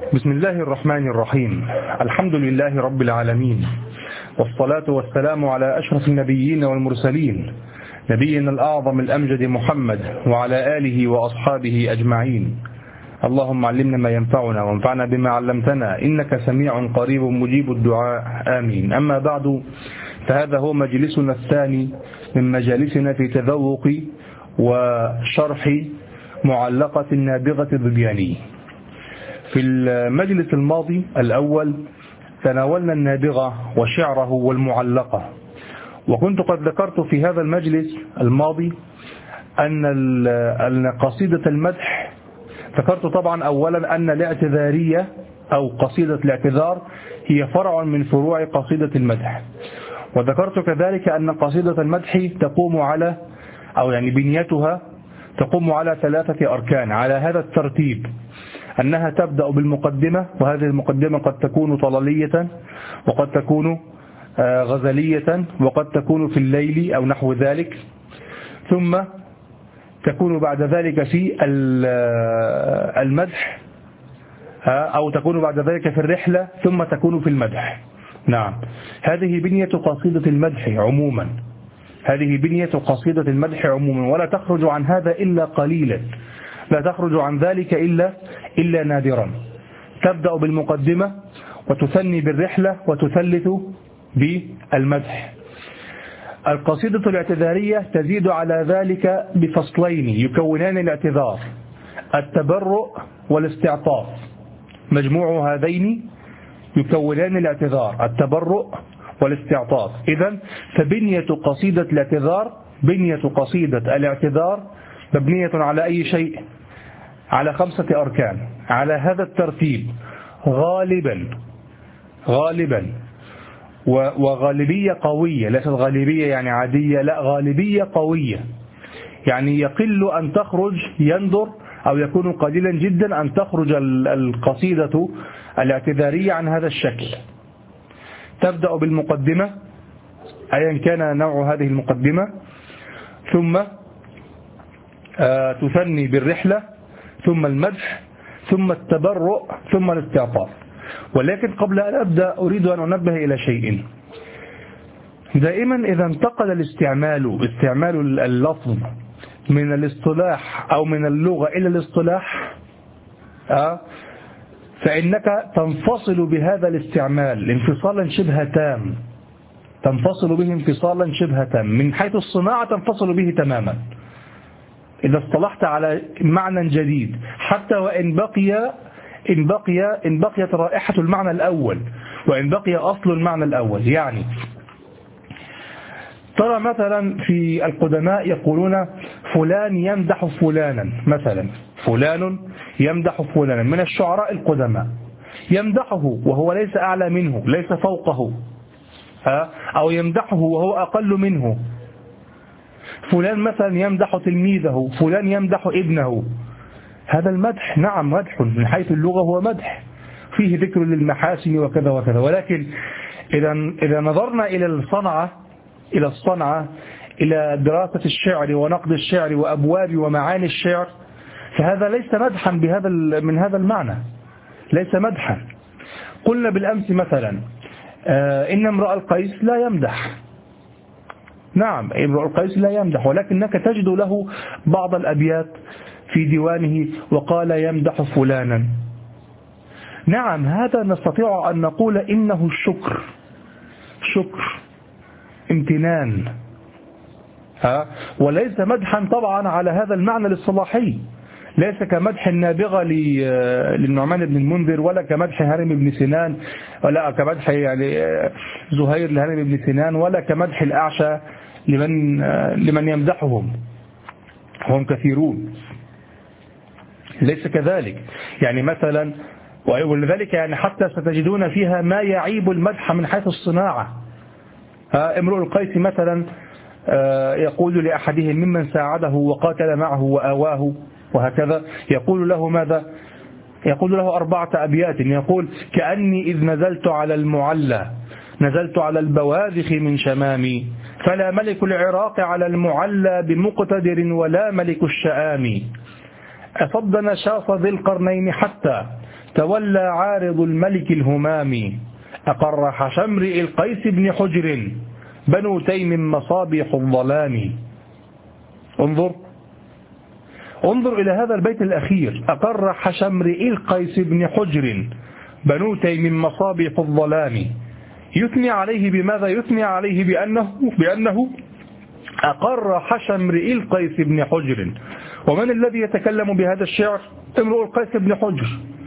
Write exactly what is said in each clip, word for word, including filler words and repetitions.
بسم الله الرحمن الرحيم. الحمد لله رب العالمين، والصلاة والسلام على أشرف النبيين والمرسلين، نبينا الأعظم الأمجد محمد وعلى آله وأصحابه أجمعين. اللهم علمنا ما ينفعنا وانفعنا بما علمتنا، إنك سميع قريب مجيب الدعاء، آمين. أما بعد، فهذا هو مجلسنا الثاني من مجالسنا في تذوق وشرح معلقة النابغة الظبياني. في المجلس الماضي الأول تناولنا النابغة وشعره والمعلقة، وكنت قد ذكرت في هذا المجلس الماضي أن قصيدة المدح، ذكرت طبعا أولا أن الاعتذارية أو قصيدة الاعتذار هي فرع من فروع قصيدة المدح، وذكرت كذلك أن قصيدة المدح تقوم على أو يعني بنيتها تقوم على ثلاثة أركان على هذا الترتيب: أنها تبدأ بالمقدمة، وهذه المقدمة قد تكون طلالية وقد تكون غزلية وقد تكون في الليل أو نحو ذلك، ثم تكون بعد ذلك في المدح أو تكون بعد ذلك في الرحلة، ثم تكون في المدح. نعم، هذه بنية قصيدة المدح عموما، هذه بنية قصيدة المدح عموما، ولا تخرج عن هذا إلا قليلا، لا تخرج عن ذلك إلا إلا نادرا. تبدأ بالمقدمة وتثني بالرحلة وتثلث بالمدح. القصيدة الاعتذارية تزيد على ذلك بفصلين يكونان الاعتذار: التبرؤ والاستعطاف. مجموع هذين يكونان الاعتذار، التبرؤ والاستعطاف. إذن فبنية قصيدة الاعتذار بنية قصيدة الاعتذار مبنية على أي شيء؟ على خمسة أركان على هذا الترتيب غالبا غالبا وغالبية قوية، ليست غالبية يعني عادية، لا، غالبية قوية، يعني يقل أن تخرج يندر أو يكون قليلا جدا أن تخرج القصيدة الاعتذارية عن هذا الشكل. تبدأ بالمقدمة أيا كان نوع هذه المقدمة، ثم تثني بالرحلة، ثم المدح، ثم التبرؤ، ثم الاستعطاف. ولكن قبل أن أبدأ أريد أن أنبه إلى شيء. دائما إذا انتقل الاستعمال استعمال اللفظ من الاصطلاح أو من اللغة إلى الاصطلاح، فإنك تنفصل بهذا الاستعمال انفصالا شبه تام، تنفصل به انفصالا شبه تام من حيث الصناعة، تنفصل به تماما إذا اصطلحت على معنى جديد، حتى وإن بقي إن بقي إن بقيت رائحة المعنى الأول، وإن بقي أصل المعنى الأول. يعني ترى مثلا في القدماء يقولون فلان يمدح فلانا، مثلا فلان يمدح فلانا من الشعراء القدماء، يمدحه وهو ليس أعلى منه، ليس فوقه، أو يمدحه وهو أقل منه. فلان مثلا يمدح تلميذه، فلان يمدح ابنه. هذا المدح، نعم مدح من حيث اللغة، هو مدح فيه ذكر للمحاسن وكذا وكذا. ولكن إذا إذا نظرنا إلى الصنعة إلى الصنعة إلى دراسة الشعر ونقد الشعر وأبواب ومعاني الشعر، فهذا ليس مدحا بهذا من هذا المعنى، ليس مدحا. قلنا بالأمس مثلا إن امرؤ القيس لا يمدح، نعم امرؤ القيس لا يمدح، ولكنك تجد له بعض الأبيات في ديوانه وقال يمدح فلانا. نعم، هذا نستطيع أن نقول إنه الشكر، شكر، امتنان، ها، وليس مدحا طبعا على هذا المعنى الاصطلاحي، ليس كمدح النابغة للنعمان بن المنذر، ولا كمدح هرم بن سنان، ولا كمدح يعني زهير لهرم بن سنان، ولا كمدح الأعشى لمن لمن يمدحهم، هم كثيرون، ليس كذلك. يعني مثلا، ولذلك يعني حتى ستجدون فيها ما يعيب المدح من حيث الصناعة. امرؤ القيس مثلا يقول لأحدهم ممن ساعده وقاتل معه وآواه وهكذا، يقول له ماذا؟ يقول له أربعة أبيات، يقول: كأني إذ نزلت على المعلى نزلت على البواذخ من شمامي، فلا ملك العراق على المعلى بمقتدر ولا ملك الشآم، أصد نشاص ذي القرنين حتى تولى عارض الملك الهمام أقر حشمرئ القيس بن حجر بنو تيم مصابيح الظلام. انظر انظر إلى هذا البيت الأخير، أقر حشمرئ القيس بن حجر بنو تيم مصابيح الظلام. يثني عليه بماذا؟ يثني عليه بأنه, بأنه أقر حشمرئ القيس بن حجر. ومن الذي يتكلم بهذا الشعر؟ امرؤ القيس بن حجر.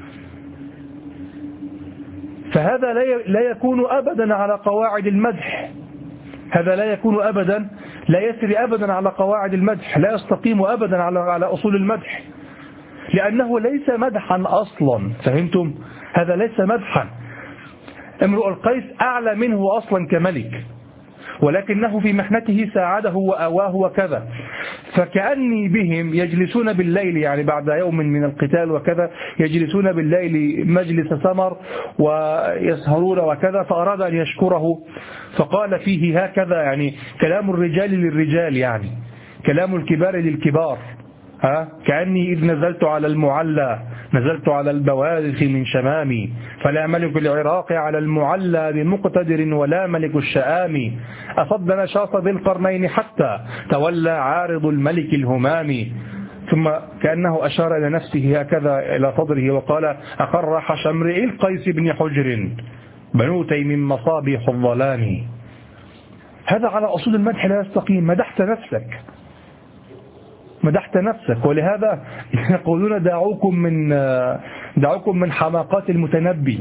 فهذا لا يكون أبدا على قواعد المدح، هذا لا يكون أبدا، لا يسري أبدا على قواعد المدح، لا يستقيم أبدا على على أصول المدح، لأنه ليس مدحا أصلا. فهمتم؟ هذا ليس مدحا. امرؤ القيس أعلى منه أصلا كملك، ولكنه في محنته ساعده وأواه وكذا. فكأني بهم يجلسون بالليل، يعني بعد يوم من القتال وكذا، يجلسون بالليل مجلس سمر ويسهرون وكذا، فأراد أن يشكره فقال فيه هكذا، يعني كلام الرجال للرجال، يعني كلام الكبار للكبار. ها كأني إذ نزلت على المعلى نزلت على البوارخ من شمامي، فلا ملك العراق على المعلى بمقتدر ولا ملك الشآم. أصد نشاط ذي القرنين حتى تولى عارض الملك الهمام. ثم كأنه أشار إلى نفسه هكذا إلى صدره وقال أقر حشمرئ القيس بن حجر بنو تيم مصابيح الظلام. هذا على أصول المدح لا يستقيم. مدحت نفسك، مدحت نفسك. ولهذا يقولون دعوكم من دعوكم من حماقات المتنبي،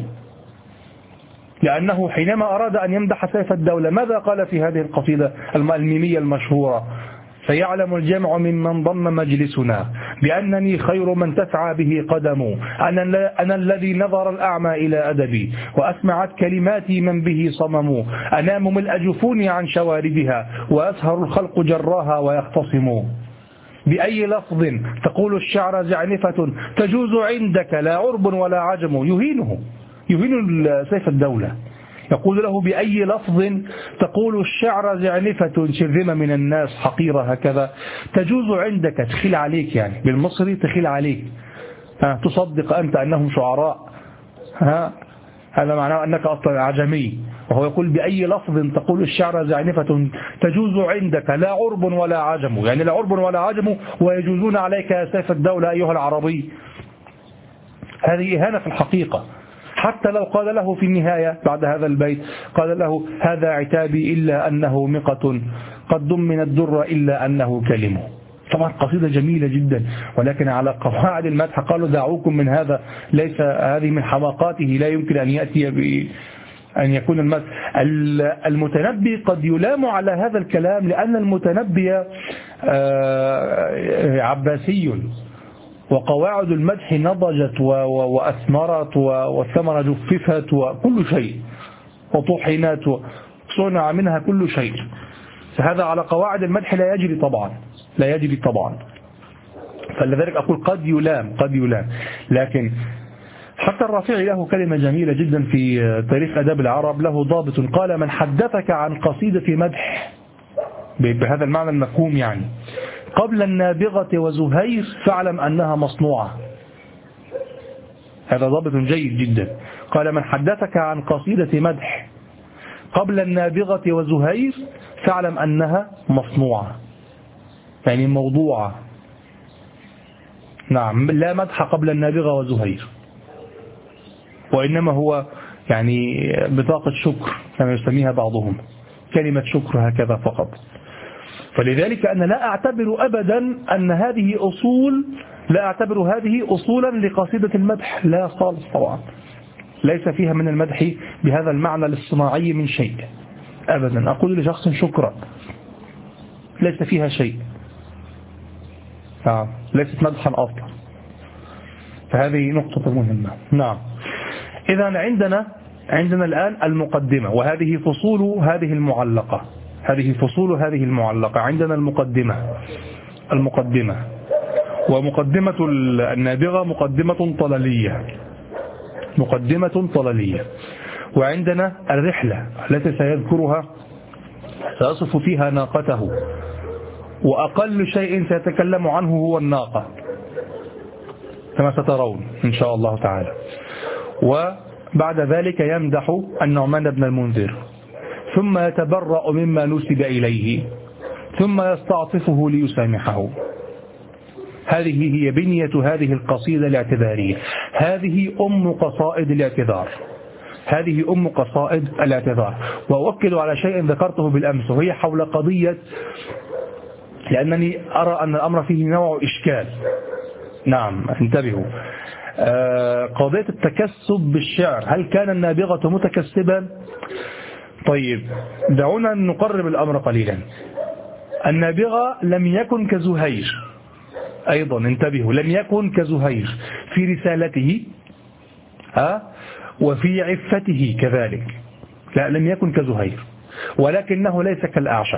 لأنه حينما أراد أن يمدح سيف الدولة ماذا قال في هذه القصيدة الميمية المشهورة؟ سيعلم الجمع ممن ضم مجلسنا بأنني خير من تسعى به قدم، أنا, أنا الذي نظر الأعمى إلى أدبي وأسمعت كلماتي من به صمم، أنام ملء جفوني عن شواردها وأسهر الخلق جراها ويختصموا. بأي لفظ تقول الشعر زعنفة تجوز عندك لا عرب ولا عجم. يهينه، يهين سيف الدولة، يقول له بأي لفظ تقول الشعر زعنفة شرذمة من الناس حقيرة هكذا تجوز عندك، تخيل عليك، يعني بالمصري تخيل عليك. ها تصدق أنت أنهم شعراء؟ ها هذا معناه أنك أصلا عجمي. وهو يقول بأي لفظ تقول الشعر زعنفة تجوز عندك لا عرب ولا عجم، يعني لا عرب ولا عجم ويجوزون عليك يا سيف الدولة أيها العربي. هذه إهانة في الحقيقة. حتى لو قال له في النهاية بعد هذا البيت قال له هذا عتابي إلا أنه مقة قد ضمن الدر إلا أنه كلمه. طبعا قصيدة جميلة جدا، ولكن على قواعد المدح قالوا دعوكم من هذا، ليس هذه من حماقاته، لا يمكن أن يأتي ب أن يكون المدح. المتنبي قد يلام على هذا الكلام لأن المتنبي عباسي، وقواعد المدح نضجت وأثمرت والثمرة جففت وكل شيء وطحنت وصنع منها كل شيء. فهذا على قواعد المدح لا يجري طبعا، لا يجري طبعا. فلذلك أقول قد يلام، قد يلام. لكن حتى الرافعي له كلمة جميلة جدا في تاريخ أداب العرب، له ضابط قال من حدثك عن قصيدة مدح بهذا المعنى المفهوم يعني قبل النابغة وزهير فاعلم أنها مصنوعة. هذا ضابط جيد جدا. قال من حدثك عن قصيدة مدح قبل النابغة وزهير فاعلم أنها مصنوعة، يعني موضوعة. نعم، لا مدح قبل النابغة وزهير، وإنما هو يعني بطاقة شكر كما يسميها بعضهم، كلمة شكر هكذا فقط. فلذلك أنا لا أعتبر أبدا أن هذه أصول، لا أعتبر هذه أصولا لقصيدة المدح، لا خالص طبعا، ليس فيها من المدح بهذا المعنى الاصطناعي من شيء أبدا. أقول لشخص شكرا ليس فيها شيء، نعم، ليست مدحا أصلا. فهذه نقطة مهمة. نعم، إذا عندنا عندنا الآن المقدمة، وهذه فصول هذه المعلقة، هذه فصول هذه المعلقة. عندنا المقدمة المقدمة ومقدمة النابغة مقدمة طلالية، مقدمة طلالية. وعندنا الرحلة التي سيذكرها، سيصف فيها ناقته، وأقل شيء سيتكلم عنه هو الناقة. كما سترون إن شاء الله تعالى. وبعد ذلك يمدح النعمان بن المنذر، ثم يتبرأ مما نسب إليه، ثم يستعطفه ليسامحه. هذه هي بنية هذه القصيدة الاعتذارية. هذه أم قصائد الاعتذار، هذه أم قصائد الاعتذار. وأؤكد على شيء ذكرته بالأمس، وهي حول قضية، لأنني أرى أن الأمر فيه نوع إشكال. نعم انتبهوا، آه قضية التكسب بالشعر، هل كان النابغة متكسبا؟ طيب دعونا نقرب الأمر قليلا. النابغة لم يكن كزهير، أيضا انتبهوا، لم يكن كزهير في رسالته ها وفي عفته كذلك، لا لم يكن كزهير، ولكنه ليس كالأعشى.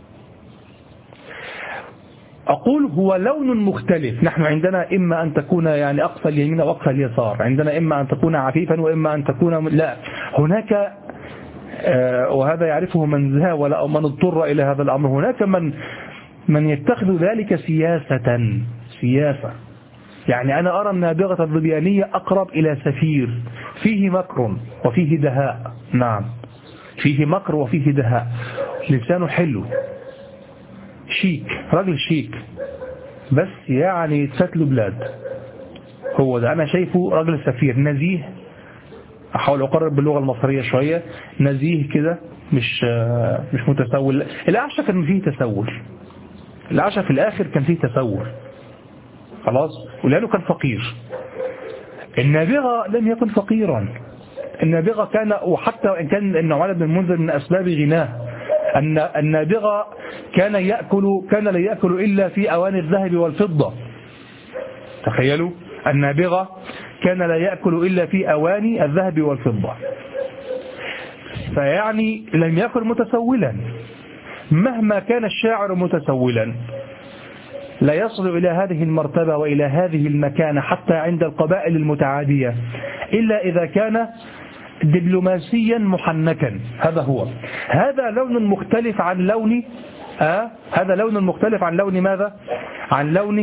أقول هو لون مختلف. نحن عندنا إما أن تكون يعني أقصى اليمين وأقصى اليسار، عندنا إما أن تكون عفيفا وإما أن تكون لا، هناك آه وهذا يعرفه من زاول أو من اضطر إلى هذا الأمر. هناك من من يتخذ ذلك سياسة سياسة يعني أنا أرى النابغة الظبيانية أقرب إلى سفير فيه مكر وفيه دهاء. نعم فيه مكر وفيه دهاء، لسانه حلو، شيك، رجل شيك، بس يعني تفتله بلاد. هو ده أنا شايفه رجل سفير نزيه. أحاول أقرب باللغة المصرية شوية، نزيه كده، مش مش متسول. الأعشى كان فيه تسول، الأعشى في الآخر كان فيه تسول خلاص، ولأنه كان فقير. النابغة لم يكن فقيرا، النابغة كان، وحتى وإن كان النعمان بن المنذر من أسباب غناه، أن النابغة كان يأكل كان لا يأكل إلا في أواني الذهب والفضة. تخيلوا، النابغة كان لا يأكل إلا في أواني الذهب والفضة، فيعني لم يكن متسولا. مهما كان الشاعر متسولا لا يصل إلى هذه المرتبة وإلى هذه المكانة حتى عند القبائل المتعادية إلا إذا كان دبلوماسيا محنكا. هذا هو، هذا لون مختلف عن لون آه هذا لون مختلف عن لون ماذا؟ عن لون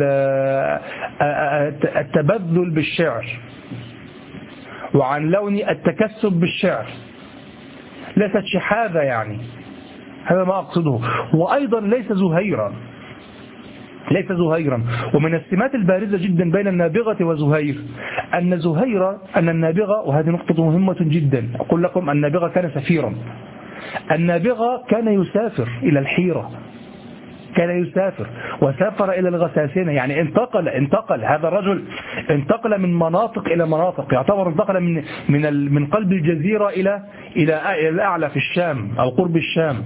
التبذل بالشعر، وعن لون التكسب بالشعر. ليست شحاذة يعني، هذا ما أقصده. وأيضا ليس زهيرا، ليس زهيرا. ومن السمات البارزة جدا بين النابغة وزهير أن زهير أن النابغة، وهذه نقطة مهمة جدا، أقول لكم النابغة كان سفيرا. النابغة كان يسافر إلى الحيرة، كان يسافر وسافر إلى الغساسنة، يعني انتقل انتقل هذا الرجل انتقل من مناطق إلى مناطق، يعتبر انتقل من من من قلب الجزيرة إلى إلى الأعلى في الشام أو قرب الشام،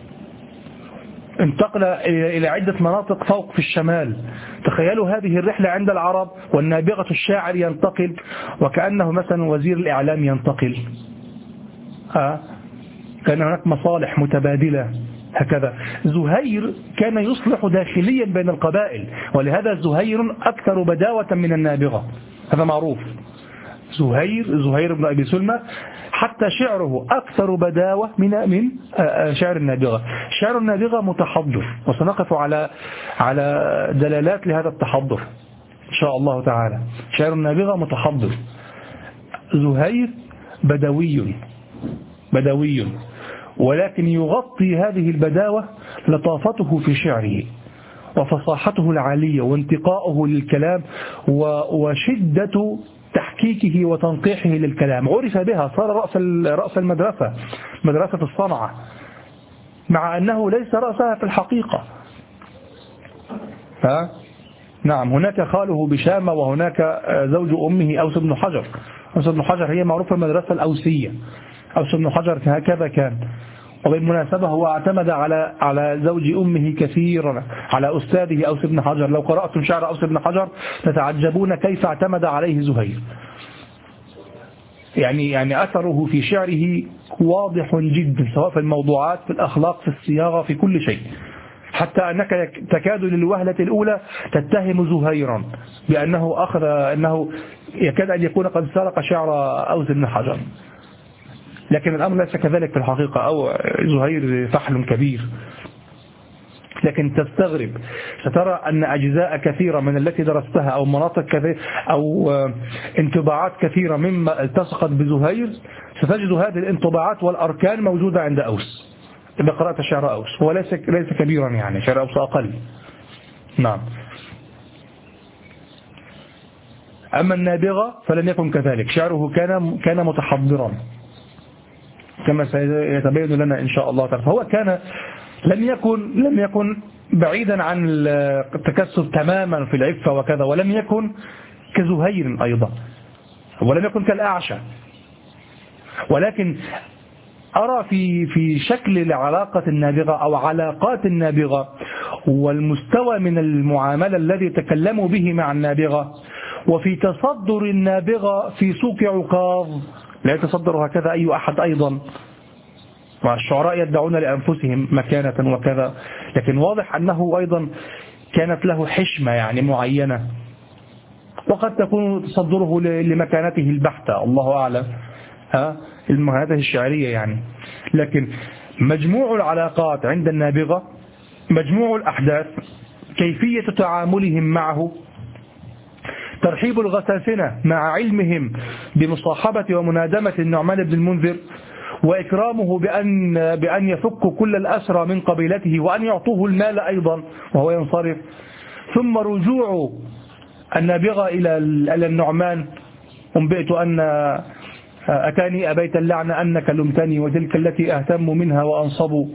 انتقل إلى عدة مناطق فوق في الشمال. تخيلوا هذه الرحلة عند العرب، والنابغة الشاعر ينتقل، وكأنه مثلا وزير الإعلام ينتقل. ها كان هناك مصالح متبادلة هكذا. زهير كان يصلح داخليا بين القبائل، ولهذا زهير أكثر بداوة من النابغة، هذا معروف. زهير زهير بن أبي سلمى حتى شعره أكثر بداوة من من شعر النابغة. شعر النابغة متحضر، وسنقف على على دلالات لهذا التحضر إن شاء الله تعالى. شعر النابغة متحضر، زهير بدوي بدوي، ولكن يغطي هذه البداوة لطافته في شعره وفصاحته العالية وانتقاؤه للكلام وشدة تحكيكه وتنقيحه للكلام. عرف بها، صار رأس رأس المدرسة، مدرسة الصنعة، مع أنه ليس رأسها في الحقيقة. ها؟ نعم، هناك خاله بشامة، وهناك زوج أمه أوس بن حجر. أوس بن حجر هي معروفة المدرسة الأوسية، أوس بن حجر هكذا كان. وبالمناسبة هو اعتمد على على زوج أمه كثيرا، على أستاذه أوس بن حجر. لو قرأتم شعر أوس بن حجر تتعجبون كيف اعتمد عليه زهير. يعني يعني أثره في شعره واضح جدا، سواء في الموضوعات، في الأخلاق، في الصياغة، في كل شيء، حتى أنك تكاد للوهلة الأولى تتهم زهيرا بأنه أخذ أنه يكاد أن يكون قد سرق شعر أوس بن حجر، لكن الأمر ليس كذلك في الحقيقة. أو زهير فحل كبير. لكن تستغرب، سترى أن أجزاء كثيرة من التي درستها أو مناطق كثيرة أو انطباعات كثيرة مما التصقت بزهير ستجد هذه الانطباعات والأركان موجودة عند أوس إذا قرأت شعر أوس. هو ليس ليس كبيرا يعني، شعر أوس أقل. نعم. أما النابغة فلم يكن كذلك، شعره كان كان متحضرا كما سيتبين لنا إن شاء الله تعالى. فهو كان لم يكن لم يكن بعيدا عن التكسب تماما في العفة وكذا، ولم يكن كزهير أيضا، ولم يكن كالأعشى. ولكن أرى في في شكل العلاقة النابغة أو علاقات النابغة والمستوى من المعاملة الذي تكلموا به مع النابغة، وفي تصدر النابغة في سوق عكاظ، لا يتصدر هكذا أي أحد أيضا، والشعراء يدعون لأنفسهم مكانة وكذا، لكن واضح أنه أيضا كانت له حشمة يعني معينة، وقد تكون تصدره لمكانته البحتة الله أعلم، ها المكانته الشعرية يعني. لكن مجموع العلاقات عند النابغة، مجموع الأحداث، كيفية تعاملهم معه، ترحيب الغساسنة مع علمهم بمصاحبة ومنادمة النعمان بن المنذر، وإكرامه بأن, بأن يفك كل الأسرى من قبيلته وأن يعطوه المال أيضا وهو ينصرف، ثم رجوع النابغة إلى النعمان، أنبئت أن أتاني أبيت اللعنة أنك لمتني وتلك التي أهتم منها وأنصب،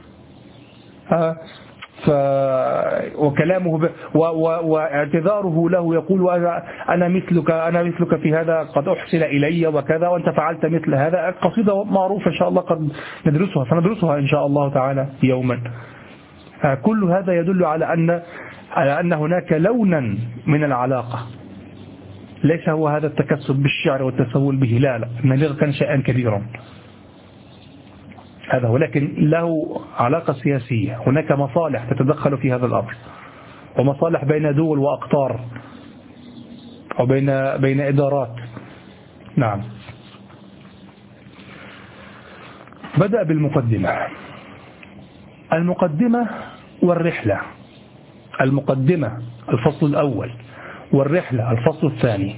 ف وكلامه ب... و... و... واعتذاره له يقول أنا مثلك أنا مثلك في هذا، قد أحسن إلي وكذا وأنت فعلت مثل هذا. قصيدة معروفة إن شاء الله قد ندرسها سندرسها إن شاء الله تعالى يوما. كل هذا يدل على أن على أن هناك لونا من العلاقة، ليس هو هذا التكسب بالشعر والتسول به، لا لا، النابغة كان شيئا كبيرا هذا، ولكن له علاقة سياسية، هناك مصالح تتدخل في هذا الأمر، ومصالح بين دول وأقطار أو بين بين إدارات. نعم. بدأ بالمقدمة، المقدمة والرحلة، المقدمة الفصل الأول والرحلة الفصل الثاني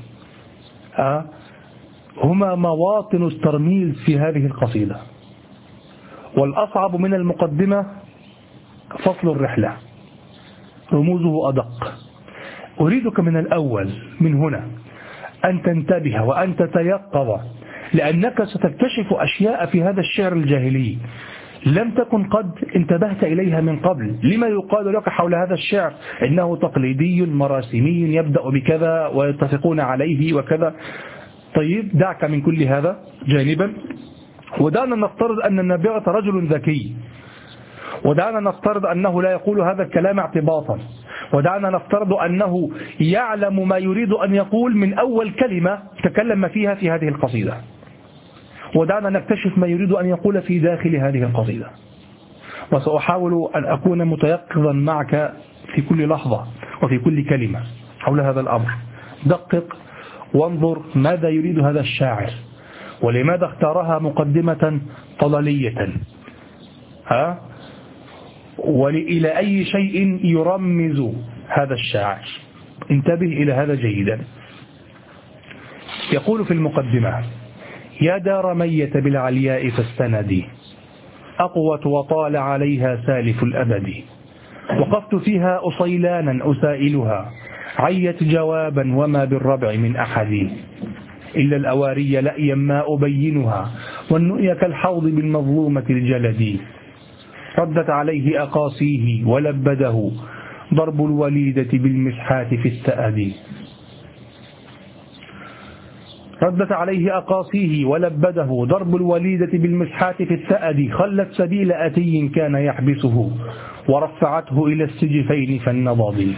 هما مواطن الترميز في هذه القصيدة. والأصعب من المقدمة فصل الرحلة، رموزه أدق. أريدك من الأول من هنا أن تنتبه وأن تتيقظ، لأنك ستكتشف أشياء في هذا الشعر الجاهلي لم تكن قد انتبهت إليها من قبل. لما يقال لك حول هذا الشعر إنه تقليدي مراسمي يبدأ بكذا ويتفقون عليه وكذا. طيب دعك من كل هذا جانبا، ودعنا نفترض أن النابغة رجل ذكي، ودعنا نفترض أنه لا يقول هذا الكلام اعتباطا، ودعنا نفترض أنه يعلم ما يريد أن يقول من أول كلمة تكلم فيها في هذه القصيدة، ودعنا نكتشف ما يريد أن يقول في داخل هذه القصيدة. وسأحاول أن أكون متيقظا معك في كل لحظة وفي كل كلمة حول هذا الأمر. دقق وانظر ماذا يريد هذا الشاعر، ولماذا اختارها مقدمة طلالية، ها؟ وإلى أي شيء يرمز هذا الشاعر. انتبه إلى هذا جيدا. يقول في المقدمة: يا دار ميت بالعلياء فاستندي، أقوت وطال عليها سالف الأبد، وقفت فيها أصيلانا أسائلها، عيت جوابا وما بالربع من أحد، إلا الأواري لأيا ما أبينها، والنؤي كالحوض بالمظلومة الجلد، ردت عليه أقاصيه ولبده، ضرب الوليدة بالمسحات في السأد. ردت عليه أقاصيه ولبده، ضرب الوليدة بالمسحات في السأد، خلت سبيل أتي كان يحبسه، ورفعته إلى السجفين فالنضد.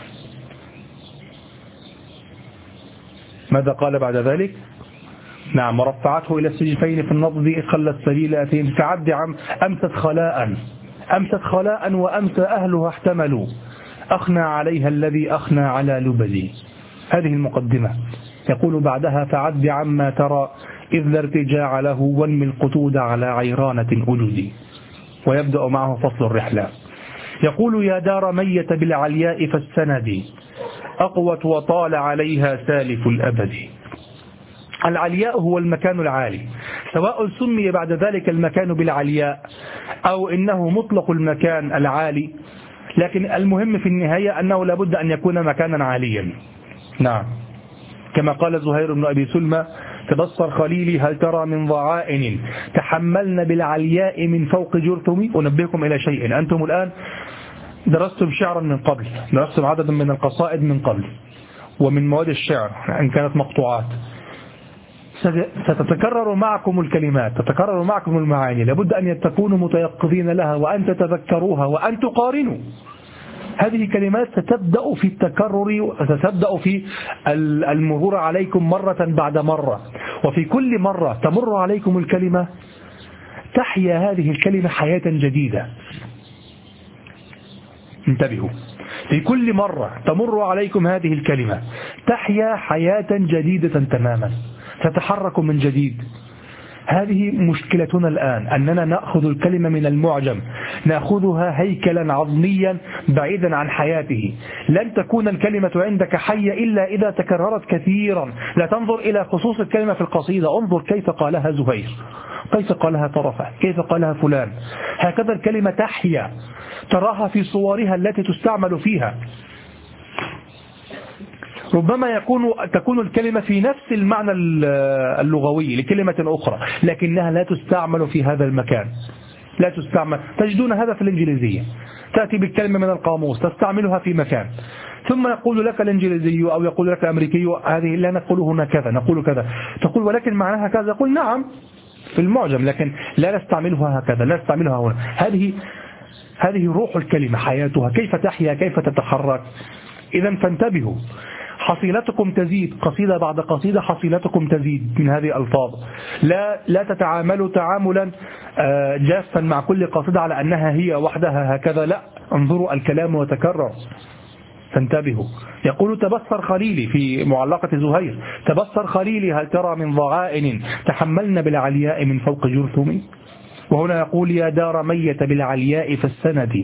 ماذا قال بعد ذلك؟ نعم، ورفعته إلى السجفين في النضد، خلت سبيل أتي فعد عم أمست خلاء أمست خلاء وأمس أهلها احتملوا، أخنى عليها الذي أخنى على لبدي. هذه المقدمة. يقول بعدها: فعد عما ترى إذ لا ارتجاع له، وانمي القتود على عيرانة أجدي. ويبدأ معه فصل الرحلة. يقول يا دار ميت بالعلياء فالسند أقوت وطال عليها سالف الأبد. العلياء هو المكان العالي، سواء سمي بعد ذلك المكان بالعلياء أو إنه مطلق المكان العالي، لكن المهم في النهاية أنه لابد أن يكون مكانا عاليا. نعم، كما قال زهير بن أبي سلمى تبصر خليلي هل ترى من ضعائن تحملن بالعلياء من فوق جرثم. أنبهكم إلى شيء، أنتم الآن درستم شعرا من قبل، درستم عددا من القصائد من قبل ومن مواد الشعر إن كانت مقطوعات، ستتكرر معكم الكلمات، تتكرر معكم المعاني، لابد أن تكونوا متيقظين لها وأن تتذكروها وأن تقارنوا. هذه كلمات ستبدأ في التكرر، ستبدأ في المرور عليكم مرة بعد مرة، وفي كل مرة تمر عليكم الكلمة تحيا هذه الكلمة حياة جديدة. انتبهوا، في كل مرة تمر عليكم هذه الكلمة تحيا حياة جديدة تماما، تتحرك من جديد. هذه مشكلتنا الآن، أننا نأخذ الكلمة من المعجم، نأخذها هيكلا عظميا بعيدا عن حياته. لن تكون الكلمة عندك حية إلا إذا تكررت كثيرا. لا تنظر إلى خصوص الكلمة في القصيدة، انظر كيف قالها زهير، كيف قالها طرفة، كيف قالها فلان. هكذا الكلمة تحيا، تراها في صورها التي تستعمل فيها. ربما يكون تكون الكلمة في نفس المعنى اللغوي لكلمة أخرى، لكنها لا تستعمل في هذا المكان، لا تستعمل. تجدون هذا في الإنجليزية، تأتي بالكلمة من القاموس تستعملها في مكان، ثم يقول لك الإنجليزي أو يقول لك الأمريكي هذه لا نقول هنا كذا، نقول كذا، تقول ولكن معناها كذا، يقول نعم في المعجم لكن لا نستعملها هكذا، لا نستعملها هنا. هذه هذه روح الكلمة، حياتها، كيف تحيا، كيف تتحرك. إذا فانتبهوا، حصيلتكم تزيد قصيدة بعد قصيدة، حصيلتكم تزيد من هذه الألفاظ. لا لا تتعاملوا تعاملا جافا مع كل قصيدة على أنها هي وحدها هكذا، لا، انظروا الكلام وتكرر، فانتبهوا. يقول تبصر خليلي في معلقة زهير، تبصر خليلي هل ترى من ضغائن تحملن بالعلياء من فوق جرثم. وهنا يقول يا دار ميت بالعلياء فالسند.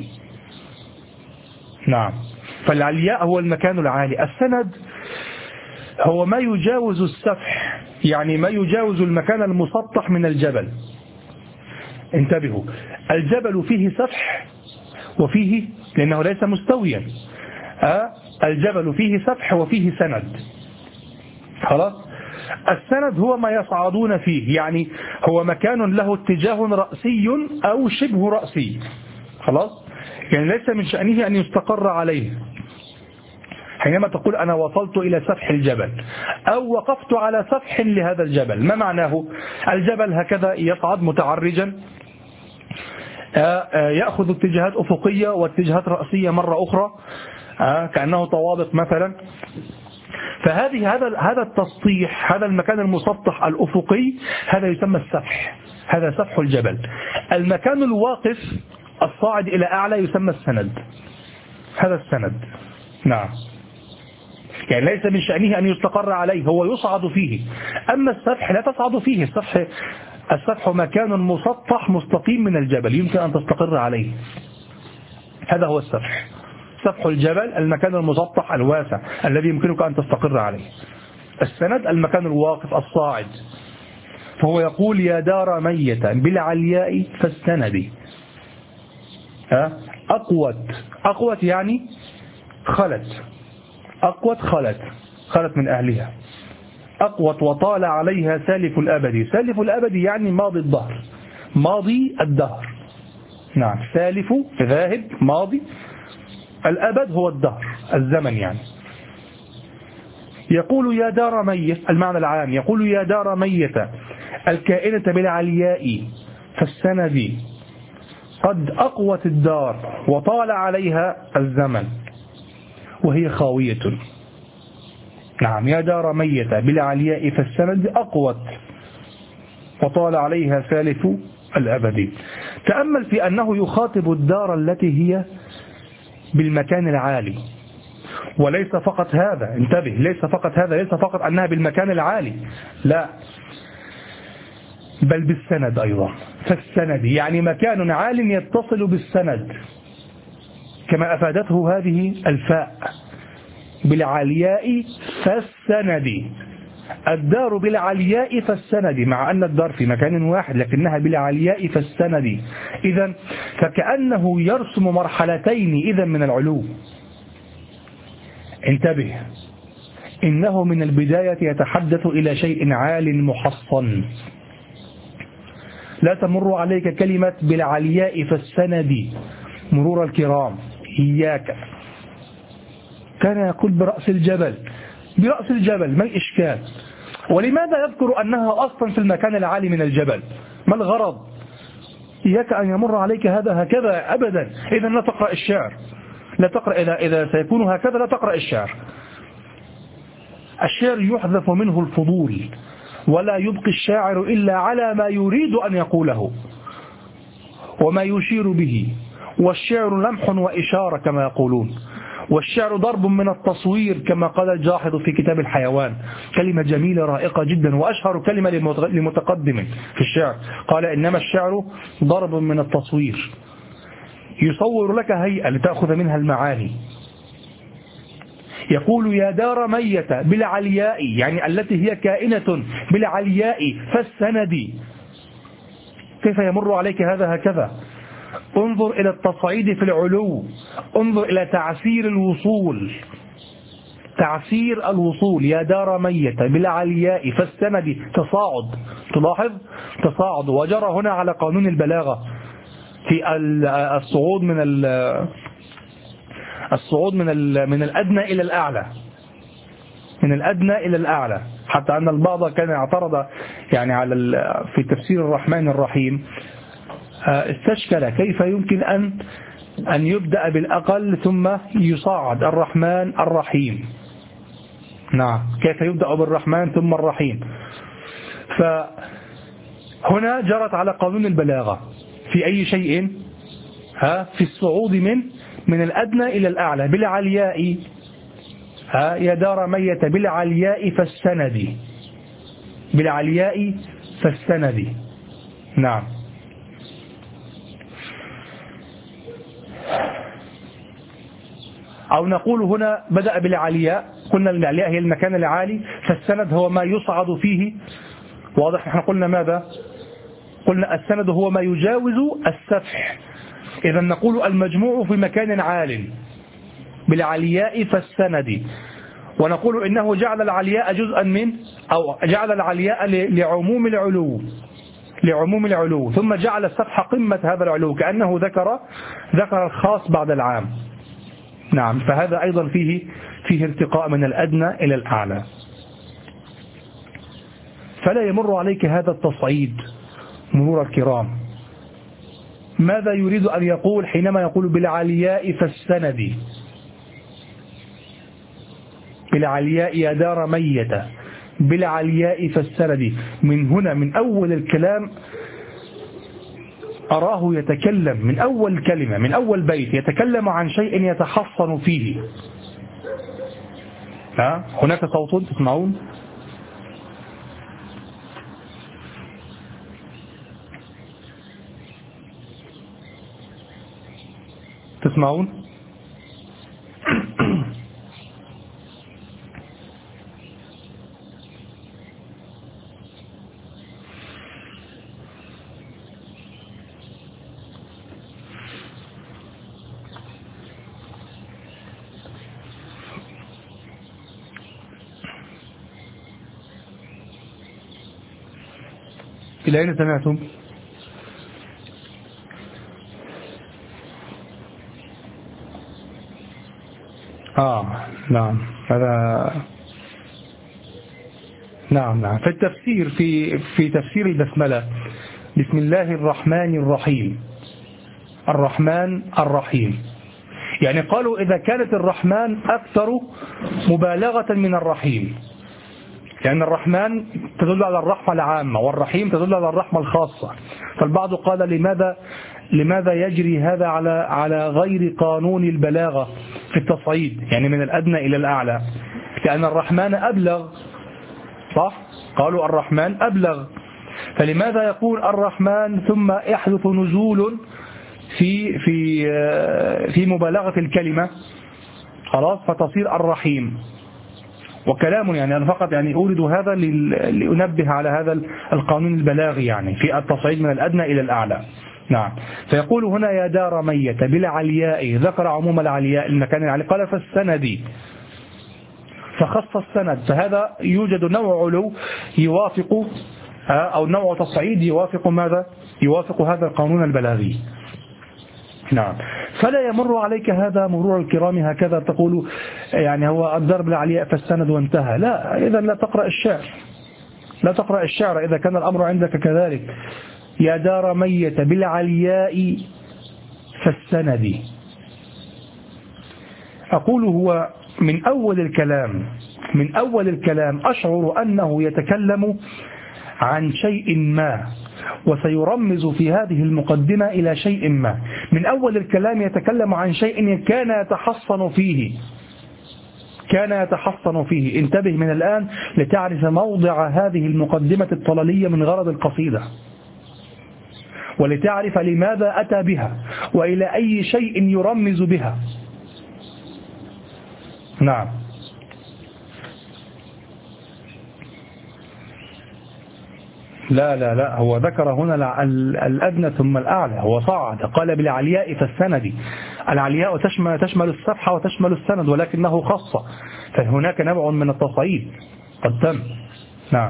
نعم، فالعلياء هو المكان العالي، السند هو ما يجاوز السفح، يعني ما يجاوز المكان المسطح من الجبل. انتبهوا، الجبل فيه سفح وفيه، لأنه ليس مستويا، أه؟ الجبل فيه سفح وفيه سند. خلاص، السند هو ما يصعدون فيه، يعني هو مكان له اتجاه رأسي أو شبه رأسي. خلاص، يعني ليس من شأنه أن يستقر عليه. حينما تقول أنا وصلت إلى سفح الجبل أو وقفت على سفح لهذا الجبل، ما معناه؟ الجبل هكذا يصعد متعرجا، يأخذ اتجاهات أفقية واتجاهات رأسية مرة أخرى، كأنه طوابق مثلا. فهذه هذا هذا التسطيح، هذا المكان المسطح الأفقي، هذا يسمى السفح، هذا سفح الجبل. المكان الواقف الصاعد إلى أعلى يسمى السند، هذا السند. نعم، يعني ليس من شأنه أن يستقر عليه، هو يصعد فيه. أما السفح لا تصعد فيه، السفح السفح مكان مسطح مستقيم من الجبل يمكن أن تستقر عليه، هذا هو السفح. سفح الجبل المكان المسطح الواسع الذي يمكنك أن تستقر عليه. السند المكان الواقف الصاعد. فهو يقول يا دار ميتا بالعلياء فالسند. أقوت، أقوت يعني خلت، أقوت خلت، خلت من أهلها. أقوت وطال عليها سالف الأبد. سالف الأبد يعني ماضي الدهر، ماضي الدهر. نعم، سالف ذاهب، ماضي، الأبد هو الدهر، الزمن يعني. يقول يا دار ميت، المعنى العام، يقول يا دار ميت الكائنة بالعلياء فالسند قد أقوت الدار وطال عليها الزمن وهي خاوية. نعم، يا دار ميت بالعلياء فالسند أقوت وطال عليها سالف الأبد. تأمل في أنه يخاطب الدار التي هي بالمكان العالي، وليس فقط هذا، انتبه، ليس فقط هذا، ليس فقط أنها بالمكان العالي، لا، بل بالسند أيضا. فالسند يعني مكان عال يتصل بالسند. كما أفادته هذه الفاء بالعلياء فالسند. الدار بالعلياء فالسند، مع أن الدار في مكان واحد لكنها بالعلياء فالسند. إذن فكأنه يرسم مرحلتين إذن من العلو. انتبه، إنه من البداية يتحدث إلى شيء عال محصن. لا تمر عليك كلمة بالعلياء فالسند مرور الكرام، إياك. كان يقول برأس الجبل، برأس الجبل، ما الإشكال؟ ولماذا يذكر أنها أصلا في المكان العالي من الجبل؟ ما الغرض؟ إياك أن يمر عليك هذا هكذا أبدا. إذا لا تقرأ الشعر، لا تقرأ. إذا, إذا سيكون هكذا لا تقرأ الشعر. الشعر يحذف منه الفضول، ولا يبقي الشاعر إلا على ما يريد أن يقوله وما يشير به. والشعر لمح وإشارة كما يقولون، والشعر ضرب من التصوير كما قال الجاحظ في كتاب الحيوان. كلمة جميلة رائقة جدا، وأشهر كلمة لمتقدم في الشعر. قال إنما الشعر ضرب من التصوير، يصور لك هيئة لتأخذ منها المعاني. يقول يا دار ميتة بالعلياء، يعني التي هي كائنة بالعلياء فالسند. كيف يمر عليك هذا هكذا؟ انظر إلى التصعيد في العلو، انظر إلى تعسير الوصول، تعسير الوصول. يا دار ميتة بالعلياء فالسند، تصاعد. تلاحظ تصاعد، وجرى هنا على قانون البلاغة في الصعود من الصعود من من الأدنى إلى الأعلى، من الأدنى إلى الأعلى. حتى أن البعض كان اعترض يعني على في تفسير الرحمن الرحيم، استشكل كيف يمكن أن أن يبدأ بالأقل ثم يصعد الرحمن الرحيم. نعم، كيف يبدأ بالرحمن ثم الرحيم؟ فهنا جرت على قانون البلاغة في أي شيء، ها، في الصعود من من الأدنى إلى الأعلى. بالعلياء، ها، يا دار ميتة بالعلياء فالسند، بالعلياء فالسند. نعم. أو نقول هنا بدأ بالعلياء، قلنا العلياء هي المكان العالي، فالسند هو ما يصعد فيه. واضح؟ نحن قلنا ماذا؟ قلنا السند هو ما يجاوز السفح. إذا نقول المجموع في مكان عال بالعلياء فالسند. ونقول إنه جعل العلياء جزءا من، أو جعل العلياء لعموم العلو، لعموم العلو، ثم جعل السفح قمة هذا العلو، كأنه ذكر ذكر الخاص بعد العام. نعم، فهذا أيضا فيه فيه ارتقاء من الأدنى إلى الأعلى. فلا يمر عليك هذا التصعيد مرور الكرام. ماذا يريد أن يقول حينما يقول بالعلياء فالسند؟ بالعلياء يا دار ميتة بالعلياء فالسند. من هنا من أول الكلام أراه يتكلم، من أول كلمة، من أول بيت يتكلم عن شيء يتحصن فيه. ها، هناك صوت تسمعون؟ تسمعون؟ إلى أين سمعتم؟ آه نعم، هذا نعم نعم في التفسير، في في تفسير البسملة، بسم الله الرحمن الرحيم، الرحمن الرحيم. يعني قالوا إذا كانت الرحمن أكثر مبالغة من الرحيم، لأن الرحمن تدل على الرحمة العامة والرحيم تدل على الرحمة الخاصة. فالبعض قال لماذا لماذا يجري هذا على على غير قانون البلاغة في التصعيد، يعني من الأدنى إلى الأعلى، لأن الرحمن أبلغ، صح؟ قالوا الرحمن أبلغ، فلماذا يقول الرحمن ثم يحدث نزول في في في مبالغة الكلمة خلاص فتصير الرحيم. وكلام يعني أنا فقط يعني أورد هذا لأنبه على هذا القانون البلاغي يعني في التصعيد من الأدنى إلى الأعلى. نعم. فيقول هنا يا دار ميت بالعلياء، ذكر عموم العلياء المكان العلي، قال فالسندي فخص السند، فهذا يوجد نوع علو يوافق أو نوع تصعيد يوافق ماذا؟ يوافق هذا القانون البلاغي. نعم. فلا يمر عليك هذا مرور الكرام هكذا تقول يعني هو الضرب العلياء فالسند وانتهى، لا، إذا لا تقرأ الشعر، لا تقرأ الشعر إذا كان الأمر عندك كذلك. يا دار ميت بالعلياء فالسند. أقول هو من أول الكلام من أول الكلام أشعر أنه يتكلم عن شيء ما، وسيرمز في هذه المقدمة إلى شيء ما. من أول الكلام يتكلم عن شيء كان يتحصن فيه كان يتحصن فيه انتبه من الآن لتعرف موضع هذه المقدمة الطلالية من غرض القصيدة، ولتعرف لماذا أتى بها وإلى أي شيء يرمز بها. نعم. لا لا لا هو ذكر هنا الأدنى ثم الأعلى، هو صعد قال بالعلياء فالسند. العلياء تشمل تشمل الصفحة وتشمل السند، ولكنه خاصة، فهناك نوع من التصعيد قد تم. نعم.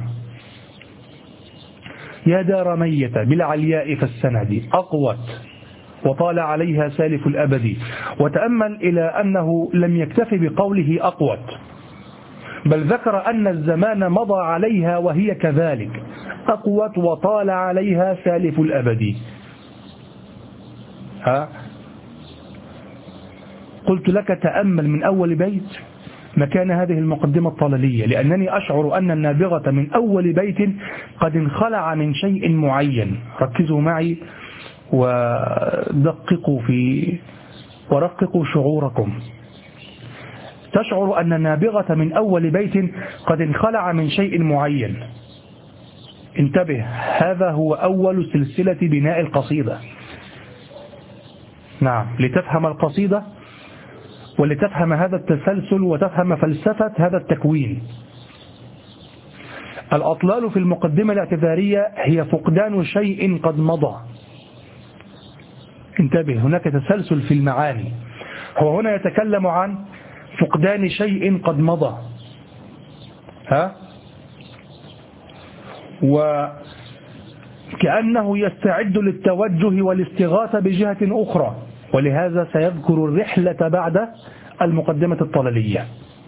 يا دار ميت بالعلياء فالسند أقوت وطال عليها سالف الأبد. وتأمل إلى أنه لم يكتف بقوله أقوت، بل ذكر أن الزمان مضى عليها وهي كذلك أقوت وطال عليها سالف الأبد. ها؟ قلت لك تأمل من أول بيت مكان هذه المقدمة الطلالية، لأنني أشعر أن النابغة من أول بيت قد انخلع من شيء معين. ركزوا معي ودققوا في ورققوا شعوركم. تشعر أن النابغة من أول بيت قد انخلع من شيء معين. انتبه، هذا هو أول سلسلة بناء القصيدة. نعم، لتفهم القصيدة ولتفهم هذا التسلسل وتفهم فلسفة هذا التكوين. الأطلال في المقدمة الاعتذارية هي فقدان شيء قد مضى. انتبه، هناك تسلسل في المعاني. هو هنا يتكلم عن فقدان شيء قد مضى، ها، وكأنه يستعد للتوجه والاستغاثة بجهة أخرى، ولهذا سيذكر الرحلة بعد المقدمة الطلالية.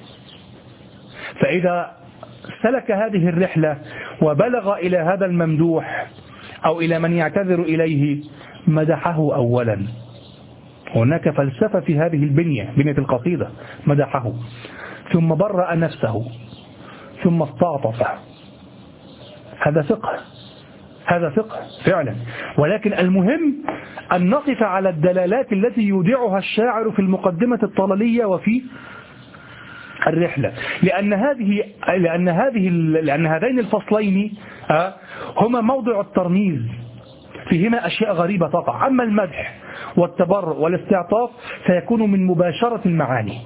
فإذا سلك هذه الرحلة وبلغ إلى هذا الممدوح أو إلى من يعتذر إليه مدحه أولا. هناك فلسفة في هذه البنية، بنية القصيدة. مدحه ثم برأ نفسه ثم استعطفه. هذا فقه، هذا فقه فعلا. ولكن المهم أن نقف على الدلالات التي يودعها الشاعر في المقدمة الطلالية وفي الرحلة، لأن هذه لأن هذه لأن هذين الفصلين هما موضع الترميز، فيهما أشياء غريبة تقع. أما المدح والتبرؤ والاستعطاف سيكون من مباشرة المعاني.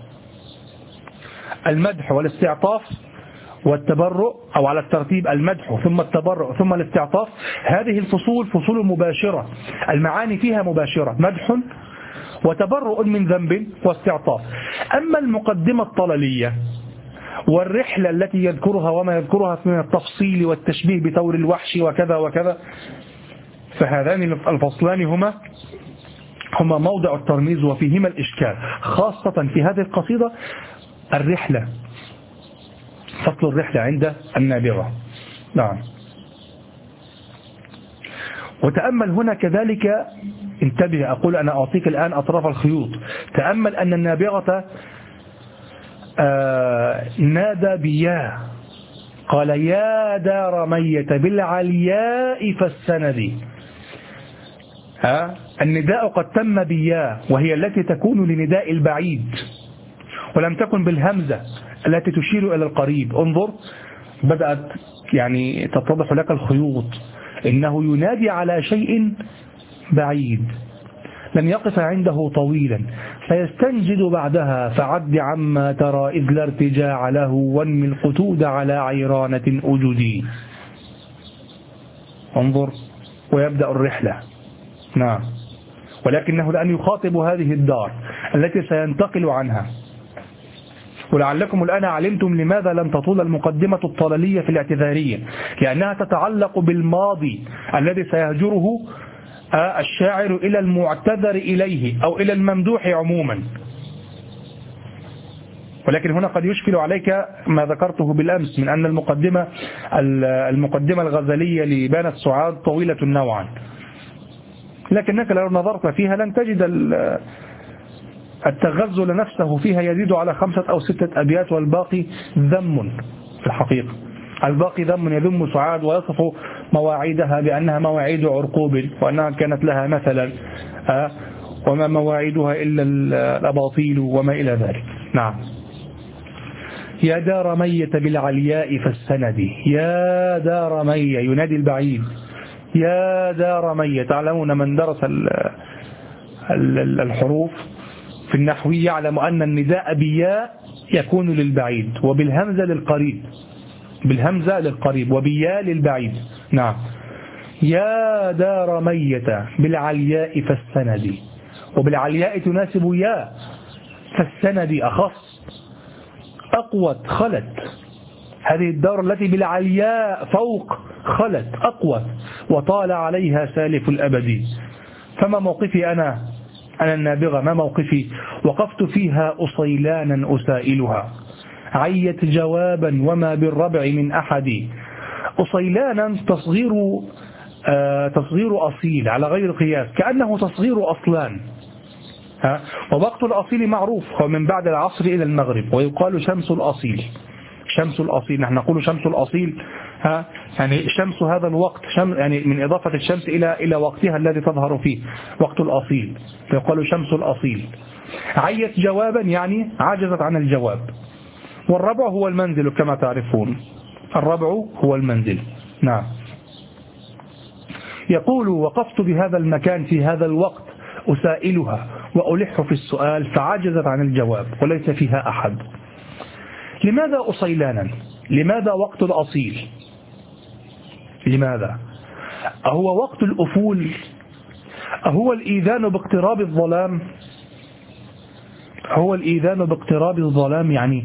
المدح والاستعطاف والتبرؤ، أو على الترتيب المدح ثم التبرؤ ثم الاستعطاف، هذه الفصول فصول مباشرة، المعاني فيها مباشرة، مدح وتبرؤ من ذنب واستعطاف. أما المقدمة الطلالية والرحلة التي يذكرها وما يذكرها من التفصيل والتشبيه بثور الوحش وكذا وكذا، فهذان الفصلان هما هما موضع الترميز وفيهما الإشكال، خاصة في هذه القصيدة الرحلة، فصل الرحلة عند النابغة. نعم. وتأمل هنا كذلك، انتبه، أقول أنا أعطيك الآن أطراف الخيوط. تأمل أن النابغة آه نادى بيا، قال يا دار ميت بالعلياء فالسند. ها، النداء قد تم بيا، وهي التي تكون لنداء البعيد، ولم تكن بالهمزة التي تشير إلى القريب. انظر، بدأت يعني تتضح لك الخيوط. إنه ينادي على شيء بعيد، لن يقف عنده طويلا فيستنجد بعدها فعد عما ترى إذ لا ارتجاع له وانمي القتود على عيرانة أجدي. انظر ويبدأ الرحلة. نعم. ولكنه الآن يخاطب هذه الدار التي سينتقل عنها. ولعلكم الآن علمتم لماذا لم تطول المقدمة الطلالية في الاعتذارية، لأنها تتعلق بالماضي الذي سيهجره الشاعر إلى المعتذر إليه أو إلى الممدوح عموما. ولكن هنا قد يشكل عليك ما ذكرته بالأمس من أن المقدمة المقدمة الغزلية لبانت سعاد طويلة نوعا، لكنك لو نظرت فيها لن تجد التغزل نفسه فيها يزيد على خمسة أو ستة أبيات، والباقي ذم في الحقيقة. الباقي ذم يذم سعاد ويصف مواعيدها بأنها مواعيد عرقوب، وأنها كانت لها مثلا وما مواعيدها إلا الأباطيل وما إلى ذلك. نعم. يا دار مية بالعلياء فالسندي، يا دار مية ينادي البعيد، يا دار مية. تعلمون من درس الحروف في النحو يعلم أن النداء بياء يكون للبعيد وبالهمزة للقريب، بالهمزة للقريب وبياء للبعيد. نعم. يا دار مية بالعلياء فالسندي، وبالعلياء تناسب يا، فالسندي أخص أقوت خلت. هذه الدار التي بالعلياء فوق خلت أقوت وطال عليها سالف الأبد. فما موقفي أنا أنا النابغة، ما موقفي؟ وقفت فيها أصيلانا أسائلها عيت جوابا وما بالربع من أحد. أصيلانا تصغير آه تصغير أصيل على غير قياس، كأنه تصغير أصلان. ها؟ ووقت الأصيل معروف هو من بعد العصر إلى المغرب، ويقال شمس الأصيل. شمس الأصيل نحن نقول شمس الأصيل، ها يعني شمس هذا الوقت، شمس يعني من إضافة الشمس إلى إلى وقتها الذي تظهر فيه، وقت الأصيل، فيقال شمس الأصيل. عيت جوابا يعني عجزت عن الجواب. والربع هو المنزل كما تعرفون، الربع هو المنزل. نعم. يقول وقفت بهذا المكان في هذا الوقت أسائلها وألح في السؤال فعجزت عن الجواب وليس فيها أحد. لماذا أصيلانا؟ لماذا وقت الأصيل؟ لماذا؟ أهو وقت الأفول؟ أهو الإيذان باقتراب الظلام؟ هو الإيذان باقتراب الظلام يعني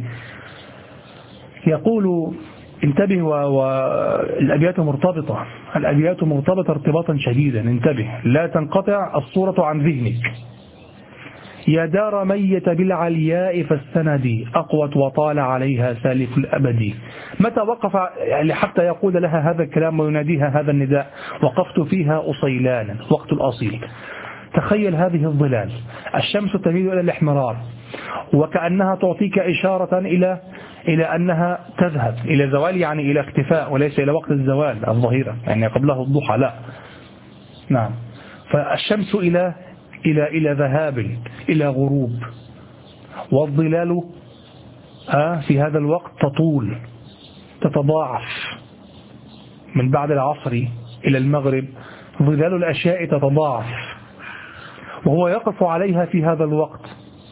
يقول انتبه، والأبيات مرتبطة، الأبيات مرتبطة ارتباطا شديدا، انتبه لا تنقطع الصورة عن ذهنك. يا دار مية بالعلياء فالسندي أقوت وطال عليها سالف الأبد. متى وقف حتى يقول لها هذا الكلام ويناديها هذا النداء؟ وقفت فيها أصيلانا، وقت الأصيل. تخيل هذه الظلال، الشمس تميل إلى الاحمرار وكأنها تعطيك إشارة إلى إلى أنها تذهب إلى زوال، يعني إلى اختفاء، وليس إلى وقت الزوال الظهيرة يعني قبله الضحى، لا. نعم. فالشمس إلى إلى إلى ذهاب، إلى غروب، والظلال آه في هذا الوقت تطول تتضاعف من بعد العصر إلى المغرب، ظلال الأشياء تتضاعف وهو يقف عليها في هذا الوقت.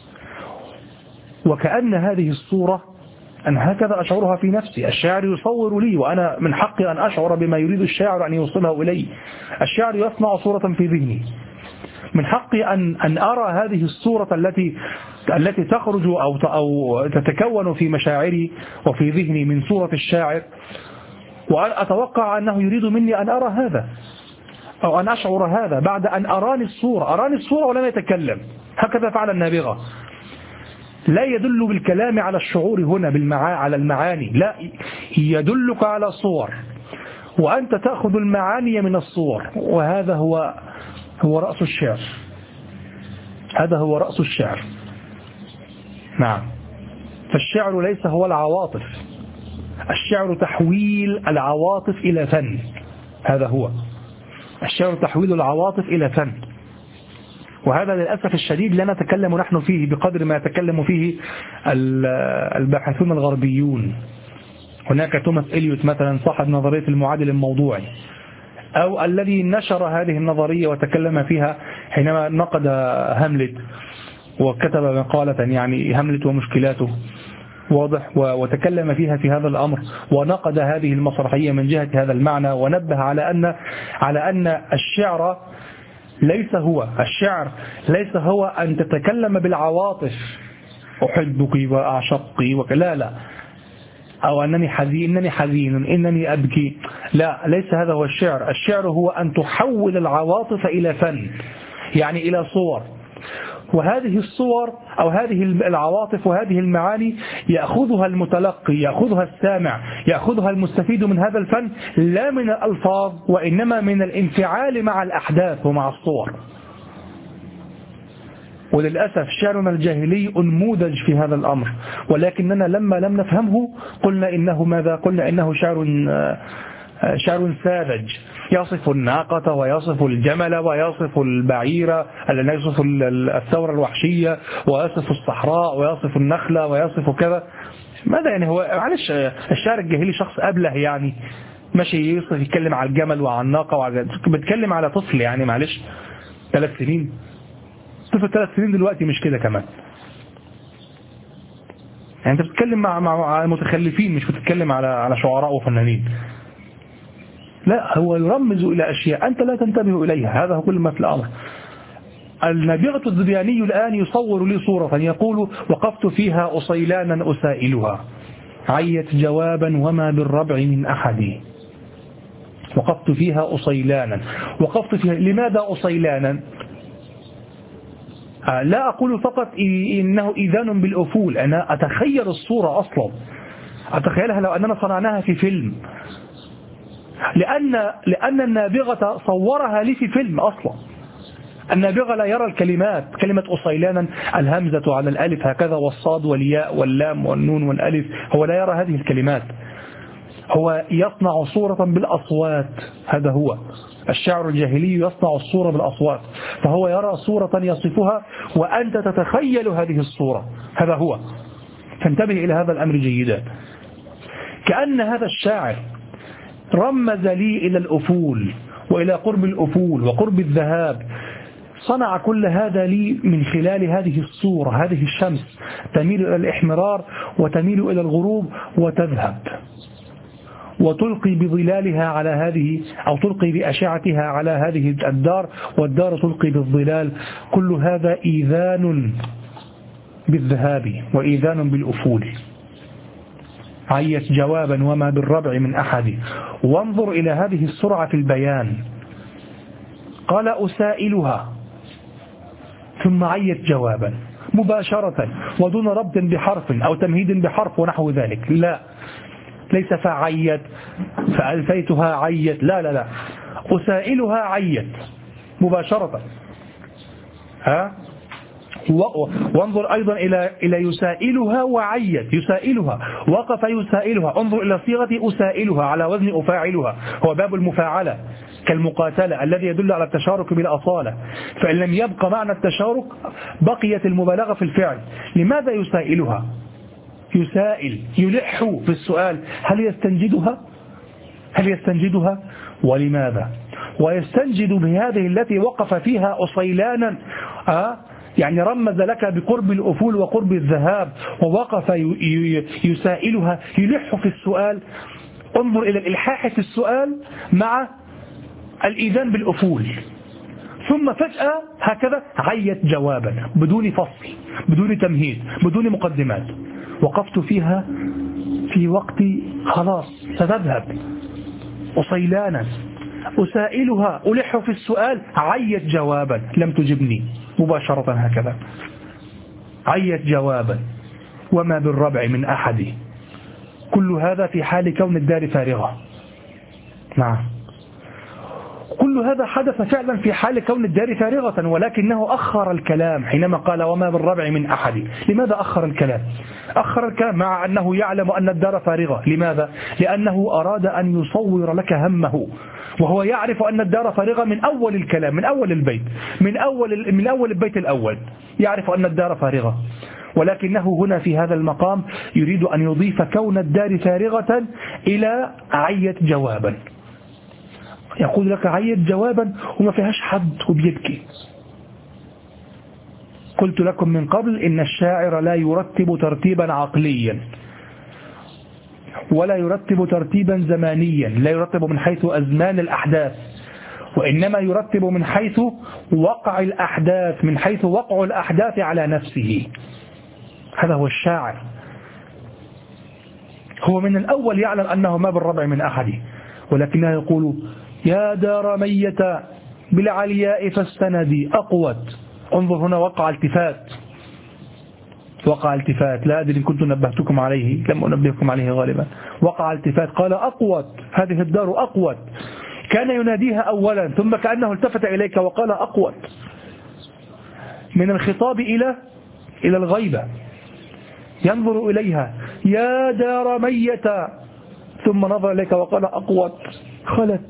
وكأن هذه الصورة أن هكذا أشعرها في نفسي، الشاعر يصور لي وأنا من حقي أن أشعر بما يريد الشاعر أن يوصله إلي. الشاعر يصنع صورة في ذهني، من حقي أن أن أرى هذه الصورة التي التي تخرج أو أو تتكون في مشاعري وفي ذهني من صورة الشاعر، وأن أتوقع أنه يريد مني أن أرى هذا أو أن أشعر هذا بعد أن أراني الصورة أراني الصورة ولم يتكلم. هكذا فعل النابغة. لا يدل بالكلام على الشعور هنا بالمعا على المعاني، لا، يدلك على صور وأنت تأخذ المعاني من الصور، وهذا هو هو رأس الشعر. هذا هو رأس الشعر. نعم. فالشعر ليس هو العواطف، الشعر تحويل العواطف إلى فن. هذا هو الشعر، تحويل العواطف إلى فن. وهذا للأسف الشديد لا نتكلم نحن فيه بقدر ما يتكلم فيه الباحثون الغربيون. هناك توماس إليوت مثلا صاحب نظرية المعادل الموضوعي، أو الذي نشر هذه النظرية وتكلم فيها حينما نقد هاملت وكتب مقالة يعني هاملت ومشكلاته واضح، وتكلم فيها في هذا الأمر ونقد هذه المسرحية من جهة هذا المعنى، ونبه على أن على أن الشعر ليس هو الشعر ليس هو أن تتكلم بالعواطف، أحبك وأعشقك وكلا لا، أو أنني حزين إنني حزين إنني أبكي، لا، ليس هذا هو الشعر. الشعر هو أن تحول العواطف إلى فن، يعني إلى صور، وهذه الصور أو هذه العواطف وهذه المعاني يأخذها المتلقي، يأخذها السامع، يأخذها المستفيد من هذا الفن، لا من الألفاظ وإنما من الانفعال مع الأحداث ومع الصور. وللأسف شعرنا الجاهلي أنموذج في هذا الأمر، ولكننا لما لم نفهمه قلنا إنه ماذا؟ قلنا إنه شعر شعر ساذج، يصف الناقة ويصف الجمل ويصف البعيرة، يصف الثورة الوحشية ويصف الصحراء ويصف النخلة ويصف كذا. ماذا يعني؟ هو معلش الشعر الجاهلي شخص أبله يعني ماشي يصف يتكلم على الجمل وعلى الناقة وعلى، بتكلم على طفل يعني معلش ثلاث سنين، طفل ثلاث سنين دلوقتي مش كده كمان، يعني انت بتتكلم مع مع متخلفين، مش بتتكلم على على شعراء وفنانين. لا، هو يرمز إلى أشياء أنت لا تنتبه إليها، هذا هو كل ما في الأمر. النابغة الذبياني الآن يصور لي صورة يقول: وقفت فيها أصيلانا أسائلها عيت جوابا وما بالربع من أحد. وقفت فيها أصيلانا، وقفت فيها، لماذا أصيلانا؟ لا أقول فقط إنه إذان بالأفول، أنا أتخيل الصورة أصلا، أتخيلها لو أننا صنعناها في فيلم، لأن لأن النابغة صورها لي في فيلم أصلا. النابغة لا يرى الكلمات، كلمة أصيلانا الهمزة على الألف هكذا والصاد والياء واللام والنون والألف، هو لا يرى هذه الكلمات، هو يصنع صورة بالأصوات. هذا هو الشعر الجاهلي، يصنع الصورة بالأصوات، فهو يرى صورة يصفها وأنت تتخيل هذه الصورة، هذا هو. فانتبه إلى هذا الأمر جيدا. كأن هذا الشاعر رمز لي إلى الأفول وإلى قرب الأفول وقرب الذهاب، صنع كل هذا لي من خلال هذه الصورة، هذه الشمس تميل إلى الإحمرار وتميل إلى الغروب وتذهب وتلقي بظلالها على هذه، أو تلقي بأشعتها على هذه الدار، والدار تلقي بالظلال. كل هذا إيذان بالذهاب وإيذان بالأفول. عيت جوابا وما بالربع من أحد. وانظر إلى هذه السرعة في البيان، قال أسائلها ثم عيت جوابا مباشرة ودون ربط بحرف أو تمهيد بحرف ونحو ذلك، لا، ليس فعيت فألفيتها عيت، لا لا لا، أسائلها عيت مباشرة. ها؟ وانظر أيضا إلى إلى يسائلها وعيت، يسائلها وقف يسائلها، انظر إلى صيغة أسائلها على وزن أفاعلها، هو باب المفاعلة كالمقاتلة الذي يدل على التشارك بالأصالة، فإن لم يبقى معنى التشارك بقيت المبالغة في الفعل. لماذا يسائلها؟ يسائل، يلح في السؤال، هل يستنجدها؟ هل يستنجدها؟ ولماذا؟ ويستنجد بهذه التي وقف فيها أصيلانا، أه؟ يعني رمز لك بقرب الأفول وقرب الذهاب، ووقف يسائلها، يلح في السؤال. انظر إلى الإلحاح في السؤال مع الإيذان بالأفول، ثم فجأة هكذا عيت جوابا بدون فصل، بدون تمهيد، بدون مقدمات. وقفت فيها في وقت خلاص ستذهب أصيلانا أسائلها، ألح في السؤال، عيت جوابا لم تجبني مباشرة هكذا، عيت جوابا وما بالربع من أحد. كل هذا في حال كون الدار فارغة. نعم، كل هذا حدث فعلا في حال كون الدار فارغة، ولكنه أخر الكلام حينما قال وما بالربع من أحد. لماذا أخر الكلام؟ أخر الكلام مع أنه يعلم أن الدار فارغة. لماذا؟ لأنه أراد أن يصور لك همه، وهو يعرف أن الدار فارغة من أول الكلام، من أول البيت، من أول من أول البيت الأول يعرف أن الدار فارغة، ولكنه هنا في هذا المقام يريد أن يضيف كون الدار فارغة إلى عيت جوابا. يقول لك عيت جوابا وما فيهاش حد وبيبكي، قلت لكم من قبل إن الشاعر لا يرتب ترتيبا عقليا ولا يرتب ترتيبا زمانيا، لا يرتب من حيث أزمان الأحداث، وإنما يرتب من حيث وقع الأحداث، من حيث وقع الأحداث على نفسه. هذا هو الشاعر. هو من الأول يعلم أنه ما بالربع من أحد، ولكنه يقول يا دار ميت بالعلياء فاستندي أقوت. انظر هنا وقع التفات، وقع التفات، لا أدري إن كنت نبهتكم عليه، لم أنبهكم عليه غالبا. وقع التفات، قال أقوت، هذه الدار أقوت. كان يناديها أولا ثم كأنه التفت إليك وقال أقوت، من الخطاب إلى إلى الغيبة. ينظر إليها يا دار ميت، ثم نظر إليك وقال أقوت، خلت.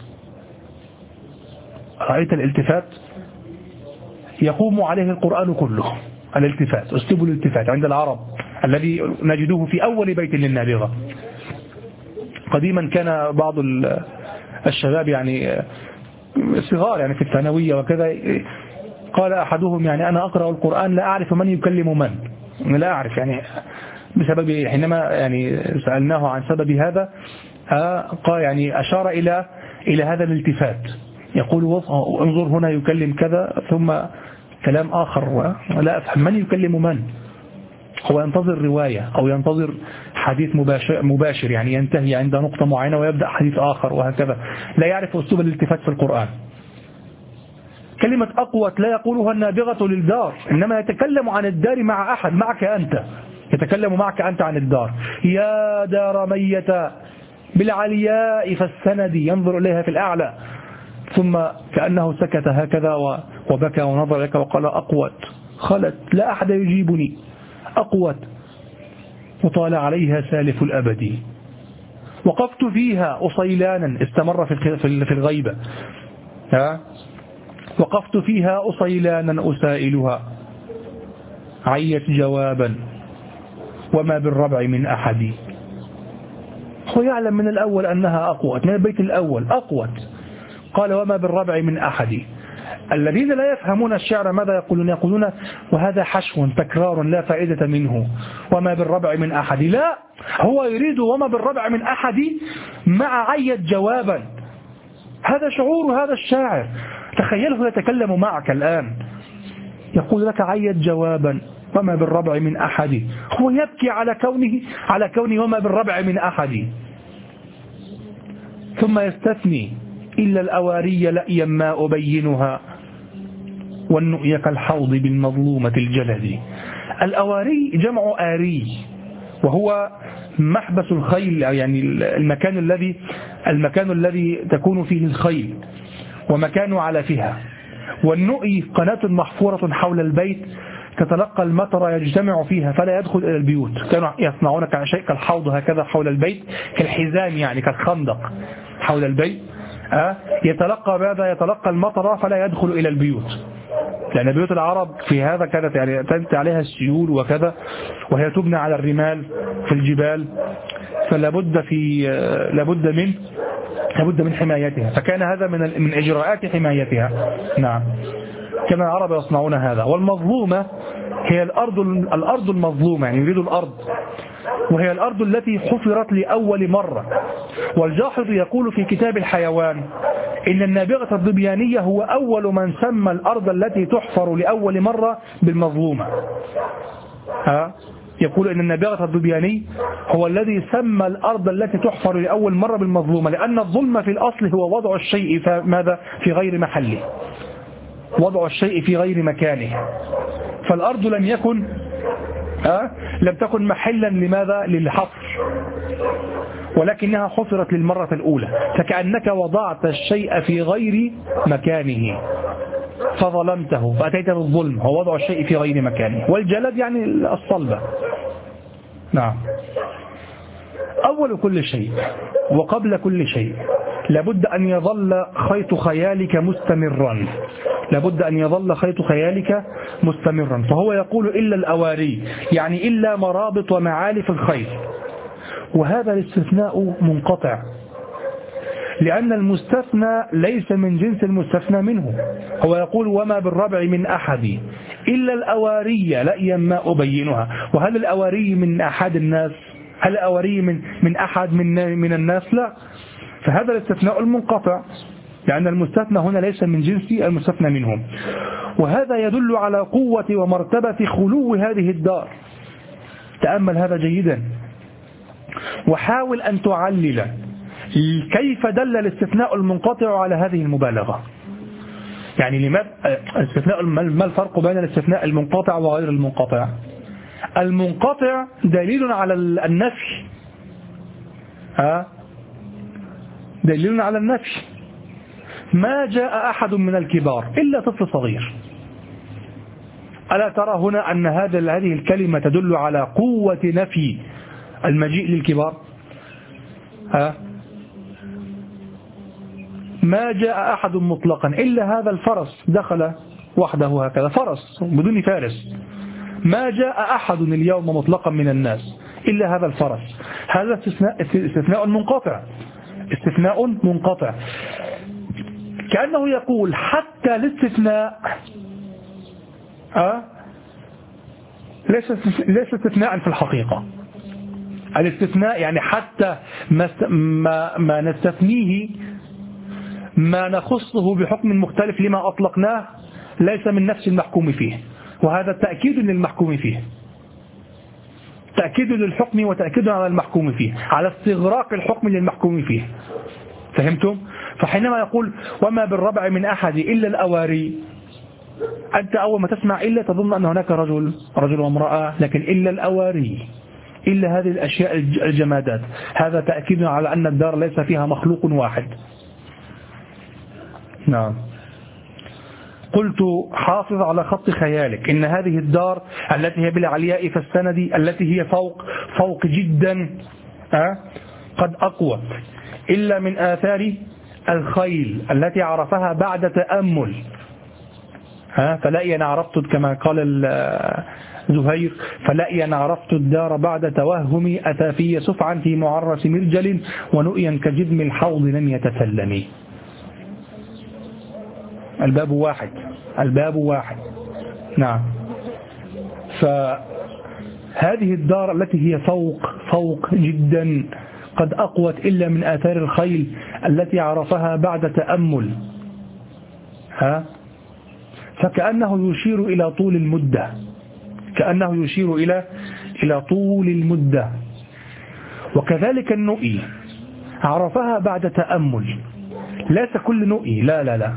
رأيت الالتفات؟ يقوم عليه القرآن كله، الالتفات، أسلوب الالتفات عند العرب الذي نجده في أول بيت للنابغة. قديما كان بعض الشباب يعني صغار يعني في الثانوية وكذا، قال أحدهم يعني أنا أقرأ القرآن لا أعرف من يكلم من، لا أعرف يعني بسبب، حينما يعني سألناه عن سبب هذا قال يعني أشار إلى إلى هذا الالتفات، يقول انظر هنا يكلم كذا ثم كلام آخر لا أفهم من يكلم من. هو ينتظر رواية أو ينتظر حديث مباشر, مباشر يعني ينتهي عند نقطة معينة ويبدأ حديث آخر وهكذا، لا يعرف أسلوب الالتفات في القرآن. كلمة أقوت لا يقولها النابغة للدار، إنما يتكلم عن الدار مع أحد، معك أنت، يتكلم معك أنت عن الدار. يا دار ميت بالعلياء فالسندي، ينظر إليها في الأعلى، ثم كأنه سكت هكذا وبكى ونظر لك وقال أقوت، خلت لا أحد يجيبني، أقوت. وطال عليها سالف الأبد، وقفت فيها أصيلانا، استمر في الغيبة، ها؟ وقفت فيها أصيلانا أسائلها، عيت جوابا وما بالربع من أحد. هو يعلم من الأول أنها أقوت، من البيت الأول أقوت، قال وما بالربع من أحد. الذين لا يفهمون الشعر ماذا يقولون؟ يقولون وهذا حشو تكرار لا فائدة منه، وما بالربع من أحد. لا، هو يريد وما بالربع من أحد مع عيت جوابا. هذا شعور هذا الشاعر، تخيله يتكلم معك الآن يقول لك عيت جوابا وما بالربع من أحد. هو يبكي على كونه على كونه وما بالربع من أحد. ثم يستثني إلا الأواري لأيا ما أبينها، والنؤي كالحوض بالمظلومة الجلد. الأواري جمع آري، وهو محبس الخيل، يعني المكان الذي المكان الذي تكون فيه الخيل ومكان علفها. والنؤي قناة محفورة حول البيت تتلقى المطر يجتمع فيها فلا يدخل إلى البيوت. كانوا يصنعون شيء كالحوض هكذا حول البيت، كالحزام يعني كالخندق حول البيت، أه؟ يتلقى ماذا؟ يتلقى المطر فلا يدخل إلى البيوت، لأن بيوت العرب في هذا كانت يعني تنتهي عليها السيول وكذا، وهي تبنى على الرمال في الجبال، فلا بد في لابد من لابد من حمايتها، فكان هذا من من إجراءات حمايتها. نعم، كان العرب يصنعون هذا. والمظلومة هي الأرض الأرض المظلومة، يعني يريد الأرض، وهي الأرض التي حفرت لأول مرة. والجاحظ يقول في كتاب الحيوان إن النابغة الظبيانية هو أول من سمى الأرض التي تحفر لأول مرة بالمظلومة. ها؟ يقول إن النابغة الظبياني هو الذي سمى الأرض التي تحفر لأول مرة بالمظلومة، لأن الظلم في الأصل هو وضع الشيء ماذا في غير محله، وضع الشيء في غير مكانه. فالأرض لم يكن أه؟ لم تكن محلا لماذا؟ للحفر، ولكنها حفرت للمرة الأولى، فكأنك وضعت الشيء في غير مكانه فظلمته، فأتيت بالظلم، هو وضع الشيء في غير مكانه. والجلد يعني الصلبة. نعم. أول كل شيء وقبل كل شيء لابد أن يظل خيط خيالك مستمرا، لابد أن يظل خيط خيالك مستمرا. فهو يقول إلا الأواري، يعني إلا مرابط ومعالف الخيط، وهذا الاستثناء منقطع، لأن المستثنى ليس من جنس المستثنى منه. هو يقول وما بالربع من أحد إلا الأواري لأيا ما أبينها. وهل الأواري من أحد الناس؟ هل الأواري من, من أحد من, من الناس؟ لا. فهذا الاستثناء المنقطع، لأن المستثنى هنا ليس من جنس المستثنى منهم. وهذا يدل على قوة ومرتبة خلو هذه الدار. تأمل هذا جيدا وحاول أن تعلل كيف دل الاستثناء المنقطع على هذه المبالغة. يعني لماذا الاستثناء، ما الفرق بين الاستثناء المنقطع وغير المنقطع؟ المنقطع دليل على النفي، ها دليل على النفي. ما جاء أحد من الكبار إلا طفل صغير. ألا ترى هنا أن هذا هذه الكلمة تدل على قوة نفي المجيء للكبار؟ ها ما جاء أحد مطلقا إلا هذا الفرس دخل وحده هكذا، فرس بدون فارس. ما جاء أحد اليوم مطلقا من الناس إلا هذا الفرس. هذا استثناء, استثناء منقطع، استثناء منقطع. كأنه يقول حتى الاستثناء أه؟ ليس ليس استثناء في الحقيقة. الاستثناء يعني حتى ما, ما, ما نستثنيه، ما نخصه بحكم مختلف لما أطلقناه، ليس من نفس المحكوم فيه. وهذا تأكيد للمحكوم فيه، تأكيد للحكم وتأكيد على المحكوم فيه، على استغراق الحكم للمحكوم فيه. فهمتم؟ فحينما يقول وما بالربع من أحد إلا الأواري، أنت أول ما تسمع إلا تظن أن هناك رجل رجل وامرأة، لكن إلا الأواري، إلا هذه الأشياء الجمادات. هذا تأكيد على أن الدار ليس فيها مخلوق واحد. نعم. قلت حافظ على خط خيالك إن هذه الدار التي هي بالعلياء فالسند، التي هي فوق فوق جدا أه؟ قد أقوى إلا من آثار الخيل التي عرفها بعد تأمل. ها فلأي أنا عرفت كما قال زهير، فلأي أنا عرفت الدار بعد توهمي، أتى في سفعا في معرس مرجل ونؤيا كجذم الحوض لم يتسلمي. الباب واحد، الباب واحد. نعم. فهذه الدار التي هي فوق فوق جدا قد أقوت إلا من آثار الخيل التي عرفها بعد تأمل. ها فكأنه يشير إلى طول المدة، كأنه يشير إلى إلى طول المدة. وكذلك النؤي عرفها بعد تأمل، ليس كل نؤي، لا لا لا.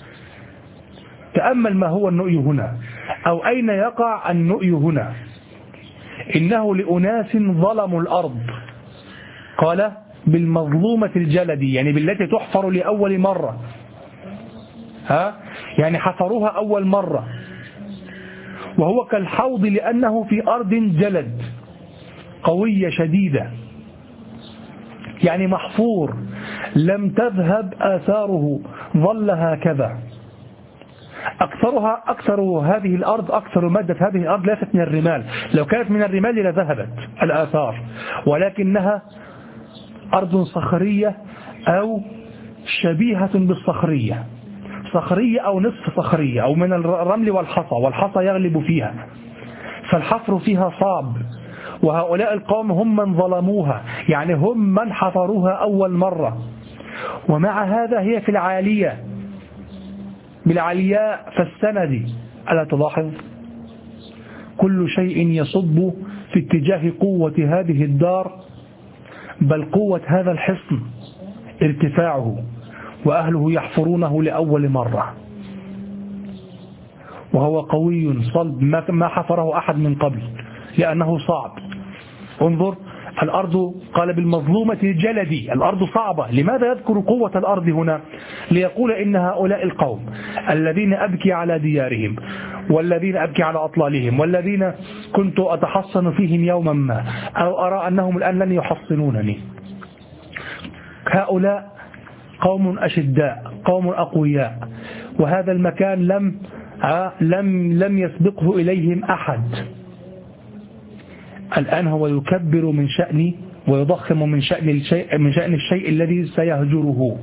تأمل ما هو النؤي هنا، أو أين يقع النؤي هنا. إنه لأناس ظلموا الأرض، قال بالمظلومة الجلد، يعني بالتي تحفر لأول مرة. ها يعني حفروها أول مرة. وهو كالحوض لأنه في أرض جلد قوية شديدة، يعني محفور لم تذهب آثاره، ظل هكذا. أكثرها أكثر هذه الأرض، أكثر مادة هذه الأرض ليست من الرمال، لو كانت من الرمال لذهبت الآثار، ولكنها أرض صخرية أو شبيهة بالصخرية، صخرية أو نصف صخرية، أو من الرمل والحصى، والحصى يغلب فيها، فالحفر فيها صعب. وهؤلاء القوم هم من ظلموها، يعني هم من حفروها أول مرة. ومع هذا هي في العالية، بالعلياء فالسند. ألا تلاحظ كل شيء يصب في اتجاه قوة هذه الدار، بل قوة هذا الحصن ارتفاعه، وأهله يحفرونه لأول مرة، وهو قوي صلب ما حفره أحد من قبل لأنه صعب. انظر الأرض، قال بالمظلومة الجلدي، الأرض صعبة. لماذا يذكر قوة الأرض هنا؟ ليقول إن هؤلاء القوم الذين أبكي على ديارهم، والذين أبكي على أطلالهم، والذين كنت أتحصن فيهم يوما ما، أو أرى أنهم الآن لن يحصنونني، هؤلاء قوم أشداء، قوم أقوياء، وهذا المكان لم لم لم يسبقه إليهم أحد. الآن هو يكبر من شأن ويضخم من شأن الشيء, من شأن الشيء الذي سيهجره.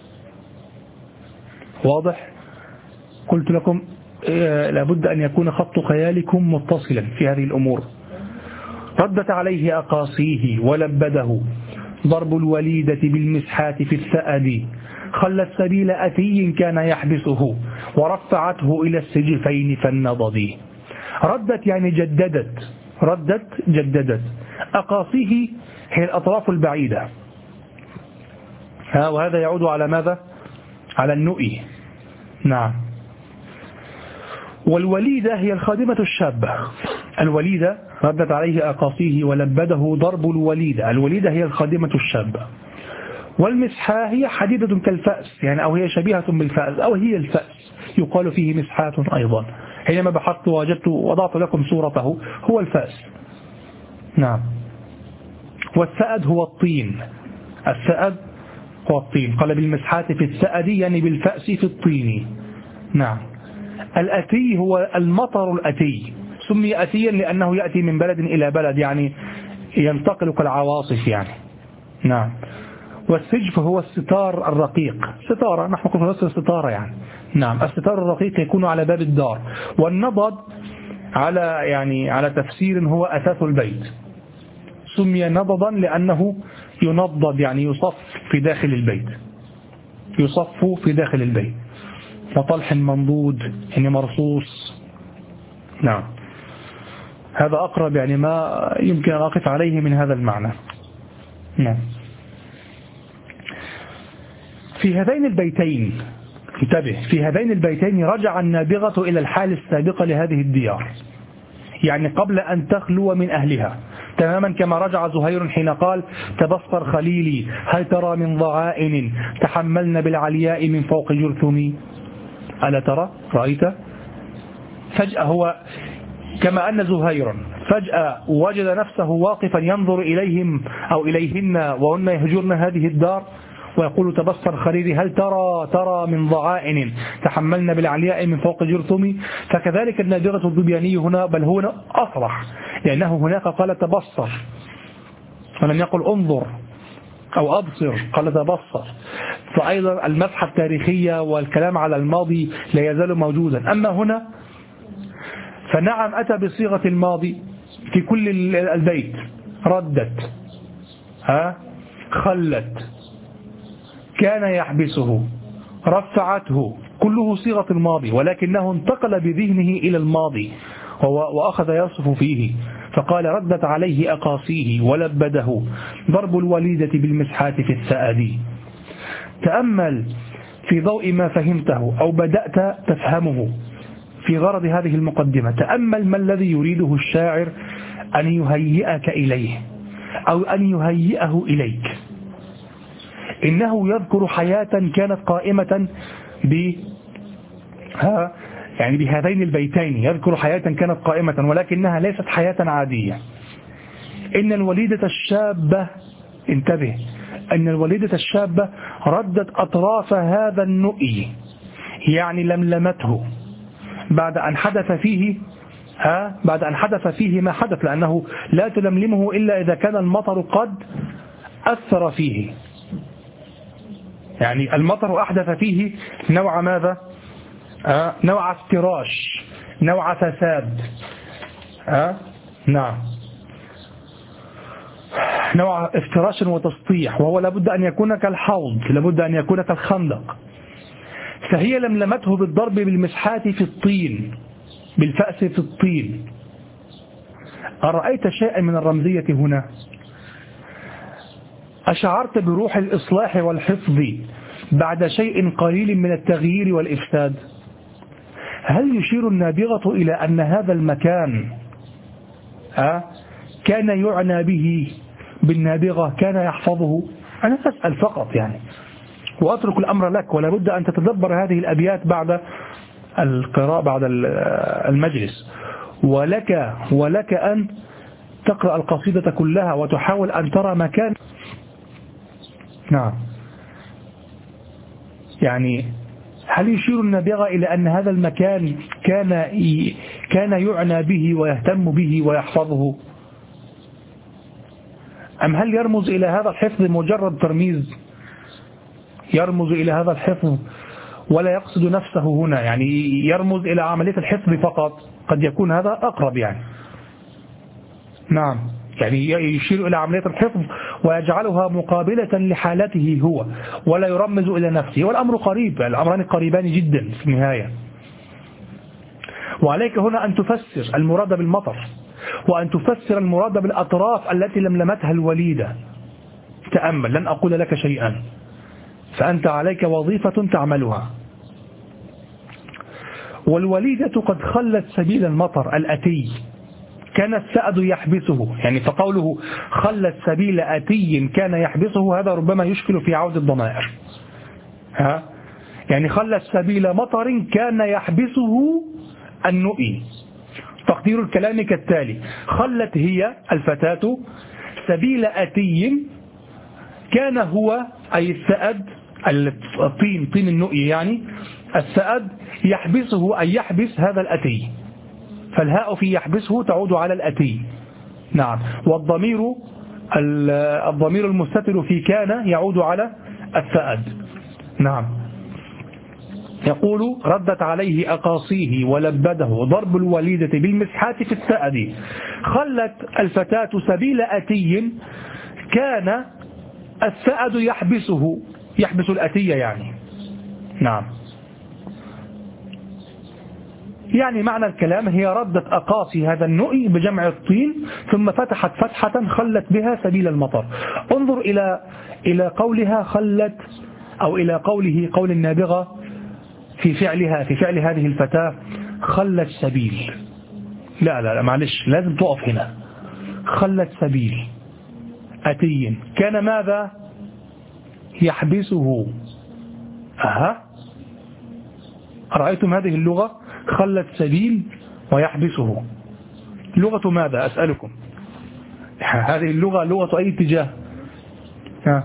واضح؟ قلت لكم لابد أن يكون خط خيالكم متصلا في هذه الأمور. ردت عليه أقاصيه ولبده ضرب الوليدة بالمسحات في الثأد خلت سبيل أتي كان يحبسه ورفعته إلى السجفين فالنضد. ردت يعني جددت، ردت جددت. أقاصيه هي الأطراف البعيدة، ها، وهذا يعود على ماذا؟ على النؤي. نعم. والوليدة هي الخادمة الشابة. الوليدة ردت عليه أقاصيه ولبده ضرب الوليدة. الوليدة هي الخادمة الشابة. والمسحة هي حديدة كالفأس، يعني أو هي شبيهة بالفأس أو هي الفأس، يقال فيه مسحات أيضا. حينما بحثت وجدت وضعت لكم صورته، هو الفأس. نعم. والثأد هو الطين. الثأد هو الطين. قال بالمسحات في الثأد يعني بالفأس في الطين. نعم. الأتي هو المطر الأتي، سمي أتيا لأنه يأتي من بلد إلى بلد، يعني ينتقل كالعواصف يعني. نعم. والسجف هو الستار الرقيق، ستارة، نحن نقول في ستارة يعني. نعم. الستار الرقيق يكون على باب الدار. والنضد على يعني على تفسير هو أثاث البيت، سمي نضدا لأنه ينضد يعني يصف في داخل البيت، يصف في داخل البيت. وطلح منضود يعني مرصوص. نعم. هذا أقرب يعني ما يمكن أن أقف عليه من هذا المعنى. نعم. في هذين البيتين، انتبه، في هذين البيتين رجع النابغة إلى الحال السابقة لهذه الديار، يعني قبل أن تخلو من أهلها، تماما كما رجع زهير حين قال تبصر خليلي هل ترى من ضعائن تحملن بالعلياء من فوق جرثمي. ألا ترى؟ رأيت؟ فجأة هو كما أن زهير فجأة وجد نفسه واقفا ينظر إليهم أو إليهن وهن يهجرن هذه الدار، ويقول تبصر خليلي هل ترى ترى من ضعائن تحملن بالعلياء من فوق جرثمي. فكذلك النابغة الذبياني هنا، بل هو أصرح، لأنه هناك قال تبصر ولم يقل انظر أو أبصر، قال تبصر. فأيضا المسحة التاريخية والكلام على الماضي لا يزال موجودا. أما هنا فنعم أتى بصيغة الماضي في كل البيت، ردت، ها، خلت، كان يحبسه، رفعته، كله صيغة الماضي، ولكنه انتقل بذهنه إلى الماضي وأخذ يصف فيه، فقال ردت عليه أقاصيه ولبده ضرب الوليدة بالمسحات في الثأد. تأمل في ضوء ما فهمته أو بدأت تفهمه في غرض هذه المقدمة، تأمل ما الذي يريده الشاعر أن يهيئك إليه أو أن يهيئه إليك. إنه يذكر حياة كانت قائمة ب يعني بهذين البيتين، يذكر حياة كانت قائمة ولكنها ليست حياة عادية. إن الوليدة الشابة، انتبه، أن الوليدة الشابة ردت أطراف هذا النؤي، يعني لملمته بعد أن حدث فيه ها بعد أن حدث فيه ما حدث، لأنه لا تلملمه إلا إذا كان المطر قد أثر فيه. يعني المطر أحدث فيه نوع ماذا؟ آه نوع افتراش، نوع فساد، آه نعم، نوع افتراش وتسطيح، وهو لابد أن يكون كالحوض، لابد أن يكون كالخندق. فهي لملمته بالضرب بالمسحات في الطين، بالفأس في الطين. أرأيت شيئا من الرمزية هنا؟ أشعرت بروح الإصلاح والحفظ بعد شيء قليل من التغيير والإفساد؟ هل يشير النابغة إلى أن هذا المكان أه كان يعنى به بالنابغة، كان يحفظه؟ أنا أسأل فقط يعني، وأترك الأمر لك، ولا بد أن تتدبر هذه الأبيات بعد القراءة بعد المجلس، ولك ولك أن تقرأ القصيدة كلها وتحاول أن ترى مكان. نعم. يعني هل يشير النابغة إلى أن هذا المكان كان كان يعنى به ويهتم به ويحفظه؟ أم هل يرمز إلى هذا الحفظ مجرد ترميز، يرمز إلى هذا الحفظ ولا يقصد نفسه هنا، يعني يرمز إلى عملية الحفظ فقط؟ قد يكون هذا أقرب يعني. نعم، يعني يشير إلى عملية الحفظ ويجعلها مقابلة لحالته هو ولا يرمز إلى نفسه، والأمر قريب، الأمران قريبان جدا في النهاية. وعليك هنا أن تفسر المراد بالمطر، وأن تفسر المراد بالأطراف التي لملمتها الوليدة. تأمل، لن أقول لك شيئا، فأنت عليك وظيفة تعملها. والوليدة قد خلت سبيل المطر الأتي، كان السأد يحبسه، يعني فقوله خلت سبيل أتي كان يحبسه، هذا ربما يشكل في عود الضمائر. ها؟ يعني خلت سبيل مطر كان يحبسه النؤي. تقدير الكلام كالتالي: خلت هي الفتاة سبيل أتي كان هو أي السأد، الطين، طين النؤي يعني، السأد يحبسه أي يحبس هذا الأتي، فالهاء في يحبسه تعود على الأتي. نعم، والضمير الضمير المستتر في كان يعود على السأد. نعم. يقول: ردت عليه أقاصيه ولبده ضرب الوليدة بالمسحات في السأد. خلت الفتاة سبيل أتي كان السأد يحبسه، يحبس الأتي يعني. نعم، يعني معنى الكلام هي ردت أقاصي هذا النؤي بجمع الطين ثم فتحت فتحة خلت بها سبيل المطر. انظر إلى إلى قولها خلت، أو إلى قوله قول النابغة في فعلها، في فعل هذه الفتاة: خلت سبيل. لا لا لا معلش، لازم تقف هنا. خلت سبيل أتي كان ماذا يحبسه. أها، أرأيتم هذه اللغة؟ خلت سبيل ويحبسه، لغة ماذا أسألكم؟ هذه اللغة لغة أي اتجاه؟ ها.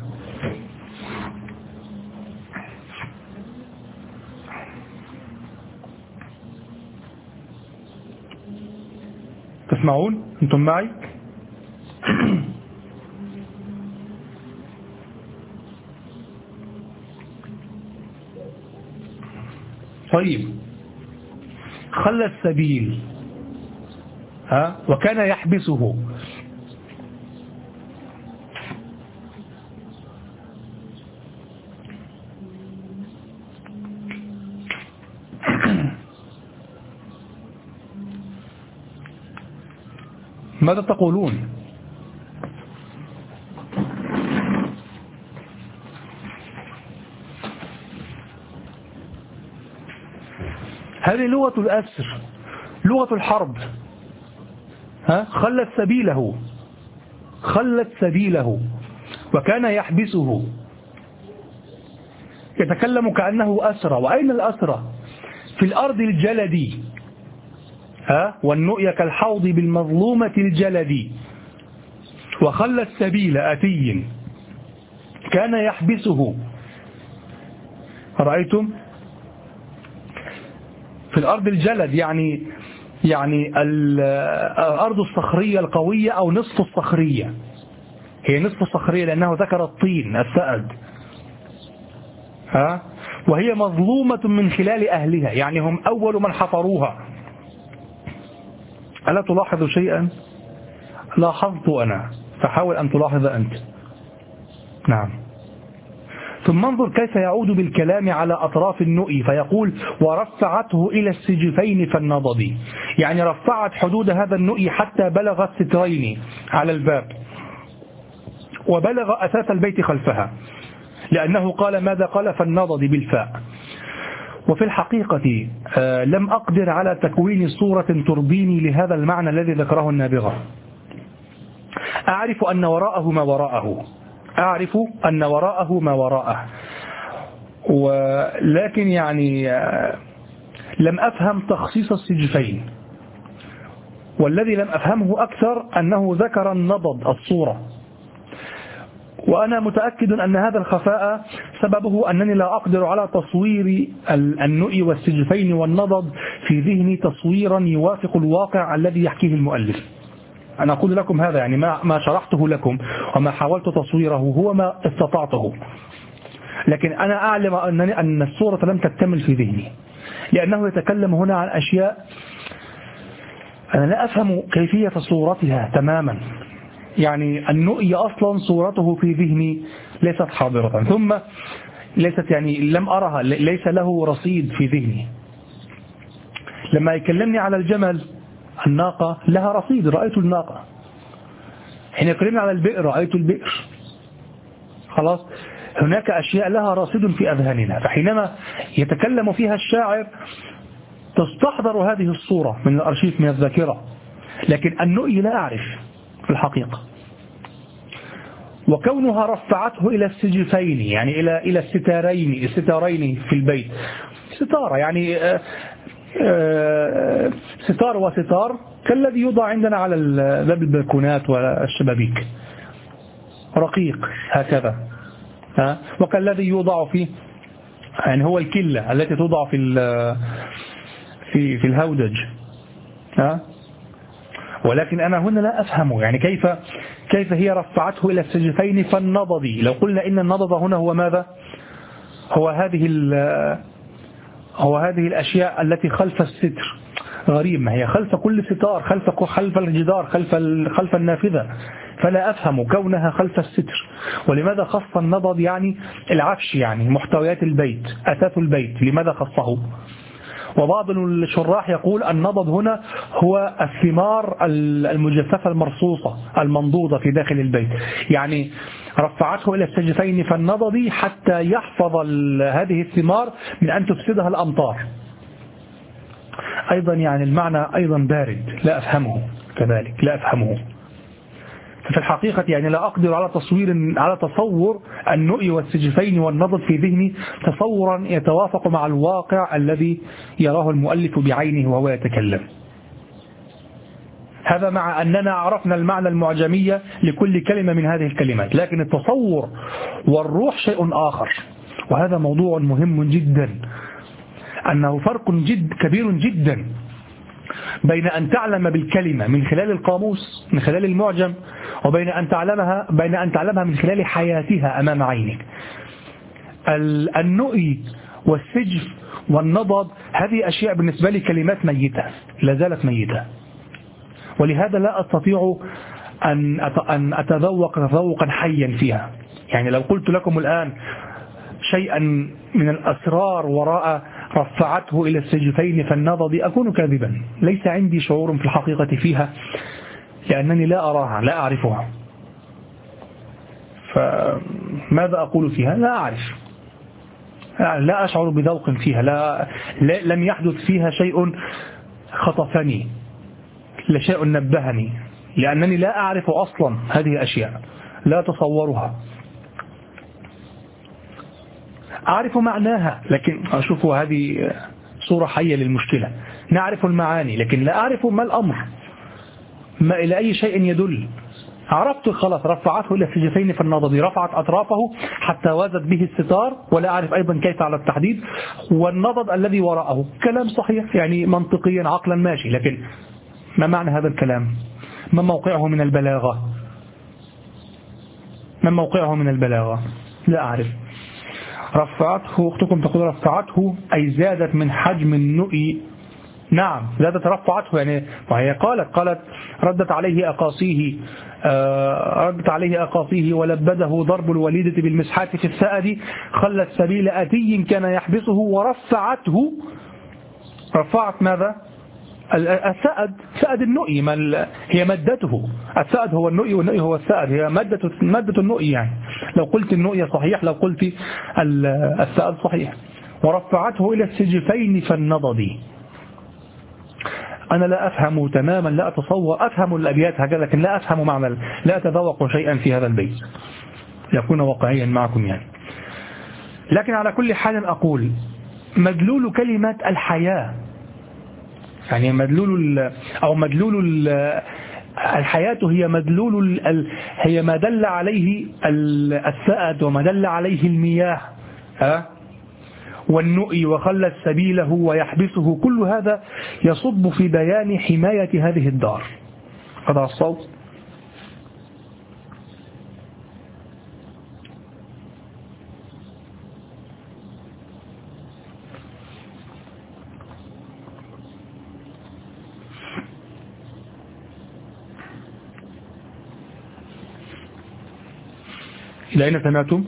تسمعون أنتم معي؟ طيب، خلى السبيل ها وكان يحبسه، ماذا تقولون؟ هذه لغة الأسر، لغة الحرب. ها؟ خلت سبيله، خلت سبيله وكان يحبسه. يتكلم كأنه أسرى، وأين الأسرى؟ في الأرض الجلدي. ها؟ والنؤي كالحوض بالمظلومة الجلدي. وخلت سبيل أتي كان يحبسه. رأيتم؟ في الأرض الجلد يعني يعني الأرض الصخرية القوية أو نصف الصخرية، هي نصف الصخرية لأنه ذكر الطين السأد. ها؟ وهي مظلومة من خلال أهلها، يعني هم أول من حفروها. ألا تلاحظ شيئا؟ لاحظت أنا، فحاول أن تلاحظ أنت. نعم. ثم انظر كيف يعود بالكلام على أطراف النؤي فيقول: ورفعته إلى السجفين فالنضد، يعني رفعت حدود هذا النؤي حتى بلغ السترين على الباب وبلغ أساس البيت خلفها، لأنه قال ماذا قال؟ فالنضد بالفاء. وفي الحقيقة لم أقدر على تكوين صورة ترضيني لهذا المعنى الذي ذكره النابغة. أعرف أن وراءه ما وراءه، أعرف أن وراءه ما وراءه، ولكن يعني لم أفهم تخصيص السجفين، والذي لم أفهمه أكثر أنه ذكر النضد الصورة. وأنا متأكد أن هذا الخفاء سببه أنني لا أقدر على تصوير النؤي والسجفين والنضد في ذهني تصويرا يوافق الواقع الذي يحكيه المؤلف. أنا أقول لكم هذا يعني ما ما شرحته لكم وما حاولت تصويره هو ما استطعته، لكن أنا أعلم أنني أن الصورة لم تكتمل في ذهني، لأنه يتكلم هنا عن أشياء أنا لا أفهم كيفية صورتها تماما. يعني النؤي أصلا صورته في ذهني ليست حاضرة، ثم ليست يعني لم أرها، ليس له رصيد في ذهني. لما يكلمني على الجمل الناقة لها رصيد، رأيت الناقة. حين يكلمني على البئر رأيت البئر. خلاص، هناك أشياء لها رصيد في أذهاننا، فحينما يتكلم فيها الشاعر تستحضر هذه الصورة من الأرشيف من الذاكرة، لكن النؤي لا أعرف في الحقيقة. وكونها رفعته إلى السجفين يعني إلى إلى الستارين الستارين في البيت، ستارة يعني آآ آآ ستار وستار كالذي يوضع عندنا على باب البلكونات والشبابيك، رقيق هكذا، ها، وكالذي يوضع فيه يعني هو الكلة التي توضع في في في الهودج، ها. ولكن أنا هنا لا أفهم يعني كيف كيف هي رفعته إلى السجفين فالنضد. لو قلنا إن النضد هنا هو ماذا؟ هو هذه هو هذه الأشياء التي خلف الستر. غريب، ما هي خلف كل ستار، خلف خلف الجدار، خلف خلف النافذة، فلا أفهم كونها خلف الستر. ولماذا خص النضد يعني العفش، يعني محتويات البيت، أثاث البيت، لماذا خصه؟ وبعض الشراح يقول النضد هنا هو الثمار المجففة المرصوصة المنضودة في داخل البيت، يعني رفعته إلى السجفين فالنضد حتى يحفظ هذه الثمار من أن تفسدها الأمطار. أيضا يعني المعنى أيضا بارد، لا أفهمه كذلك، لا أفهمه. في الحقيقة يعني لا أقدر على تصوير على تصور النؤي والسجفين والنضد في ذهني تصورا يتوافق مع الواقع الذي يراه المؤلف بعينه وهو يتكلم. هذا مع أننا عرفنا المعنى المعجمية لكل كلمة من هذه الكلمات، لكن التصور والروح شيء آخر. وهذا موضوع مهم جدا، أنه فرق جد كبير جدا بين أن تعلم بالكلمة من خلال القاموس من خلال المعجم، وبين أن تعلمها بين أن تعلمها من خلال حياتها أمام عينك. النؤي والسجف والنضد هذه أشياء بالنسبة لي كلمات ميتة، لا زالت ميتة، ولهذا لا أستطيع أن أن أتذوق تذوقا حيا فيها. يعني لو قلت لكم الآن شيئا من الأسرار وراء رفعته إلى السجفين فالنضد أكون كاذبا، ليس عندي شعور في الحقيقة فيها، لأنني لا أراها لا أعرفها. فماذا أقول فيها؟ لا أعرف، لا أشعر بذوق فيها، لا, لا لم يحدث فيها شيء خطفني، لا شيء نبهني، لأنني لا أعرف أصلا هذه الأشياء، لا أتصورها. أعرف معناها لكن أشوف هذه صورة حية للمشكلة. نعرف المعاني لكن لا أعرف ما الأمر، ما إلى أي شيء يدل. عرفت خلاص، رفعته إلى السجفين فالنضد، رفعت أطرافه حتى وازت به الستار، ولا أعرف أيضا كيف على التحديد. والنضد الذي وراءه كلام صحيح يعني منطقيا عقلا ماشي، لكن ما معنى هذا الكلام؟ ما موقعه من البلاغة؟ ما موقعه من البلاغة؟ لا أعرف. رفعته، أختكم تقول رفعته أي زادت من حجم النؤي. نعم زادت، رفعته يعني، وهي قالت قالت ردت عليه أقاصيه آه ردت عليه أقاصيه ولبده ضرب الوليدة بالمسحات في السأد، خلت سبيل أتي كان يحبسه ورفعته. رفعت ماذا؟ السأد، سأد النؤي، هي مادته. السأد هو النؤي والنؤي هو السأد، هي مادة مادة النؤي. يعني لو قلت النؤي صحيح، لو قلت السأد صحيح. ورفعته إلى السجفين فالنضد. أنا لا أفهم تماما، لا أتصور، أفهم الأبيات هكذا لكن لا أفهم معنى، لا أتذوق شيئا في هذا البيت، يكون واقعيا معكم يعني. لكن على كل حال أقول مدلول كلمة الحياة، يعني مدلول أو مدلول الحياة هي مدلول هي ما دل عليه السأد وما دل عليه المياه، ها، والنؤي وخلت سبيله ويحبسه، كل هذا يصب في بيان حماية هذه الدار. قطع الصوت. إلى أين سمعتم؟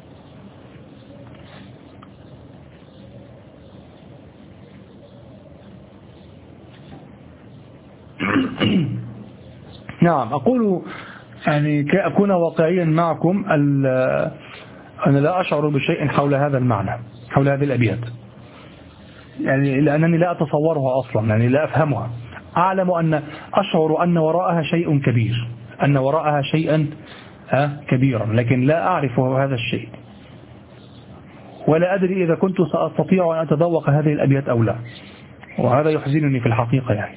نعم، أقول يعني كي أكون واقعيا معكم، أنا لا أشعر بشيء حول هذا المعنى، حول هذه الأبيات، يعني لأنني لا أتصورها أصلا، يعني لا أفهمها. أعلم أن أشعر أن وراءها شيء كبير، أن وراءها شيئا كبيرا، لكن لا أعرف هذا الشيء، ولا أدري إذا كنت سأستطيع أن أتذوق هذه الأبيات أو لا، وهذا يحزنني في الحقيقة يعني.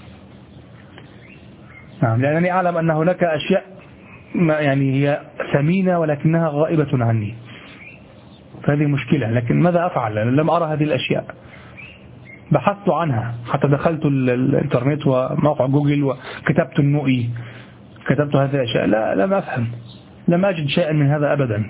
نعم، لأنني أعلم أن هناك أشياء يعني هي ثمينة ولكنها غائبة عني، فهذه مشكلة، لكن ماذا أفعل؟ لم أرى هذه الأشياء، بحثت عنها، حتى دخلت الانترنت وموقع جوجل وكتبت النؤي، كتبت هذه الأشياء، لا لم أفهم، لم أجد شيئا من هذا أبدا.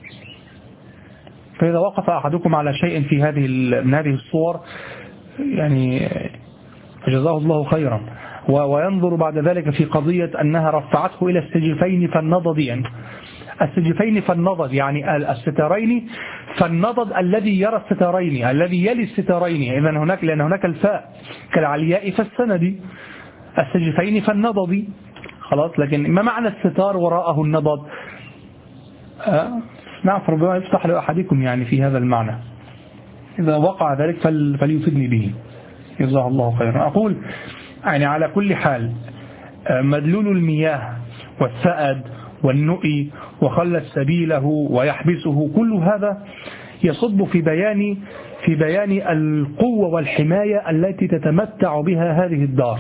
فإذا وقف أحدكم على شيء في هذه من هذه الصور يعني جزاه الله خيرا، وينظر بعد ذلك في قضية أنها رفعته إلى السجفين فالنضد، يعني السجفين فالنضد يعني السترين فالنضد الذي يرى السترين، الذي يلي السترين، إذن هناك، لأن هناك الفاء كالعلياء فالسند، السجفين فالنضد خلاص. لكن ما معنى الستار وراءه النضد؟ أه؟ نعم، ربما يفتح لأحدكم يعني في هذا المعنى، إذا وقع ذلك فليفيدني به جزاه الله خيرا. أقول يعني على كل حال مدلول المياه والسأد والنؤي وخلت سبيله ويحبسه، كل هذا يصب في بيان في بيان القوة والحماية التي تتمتع بها هذه الدار،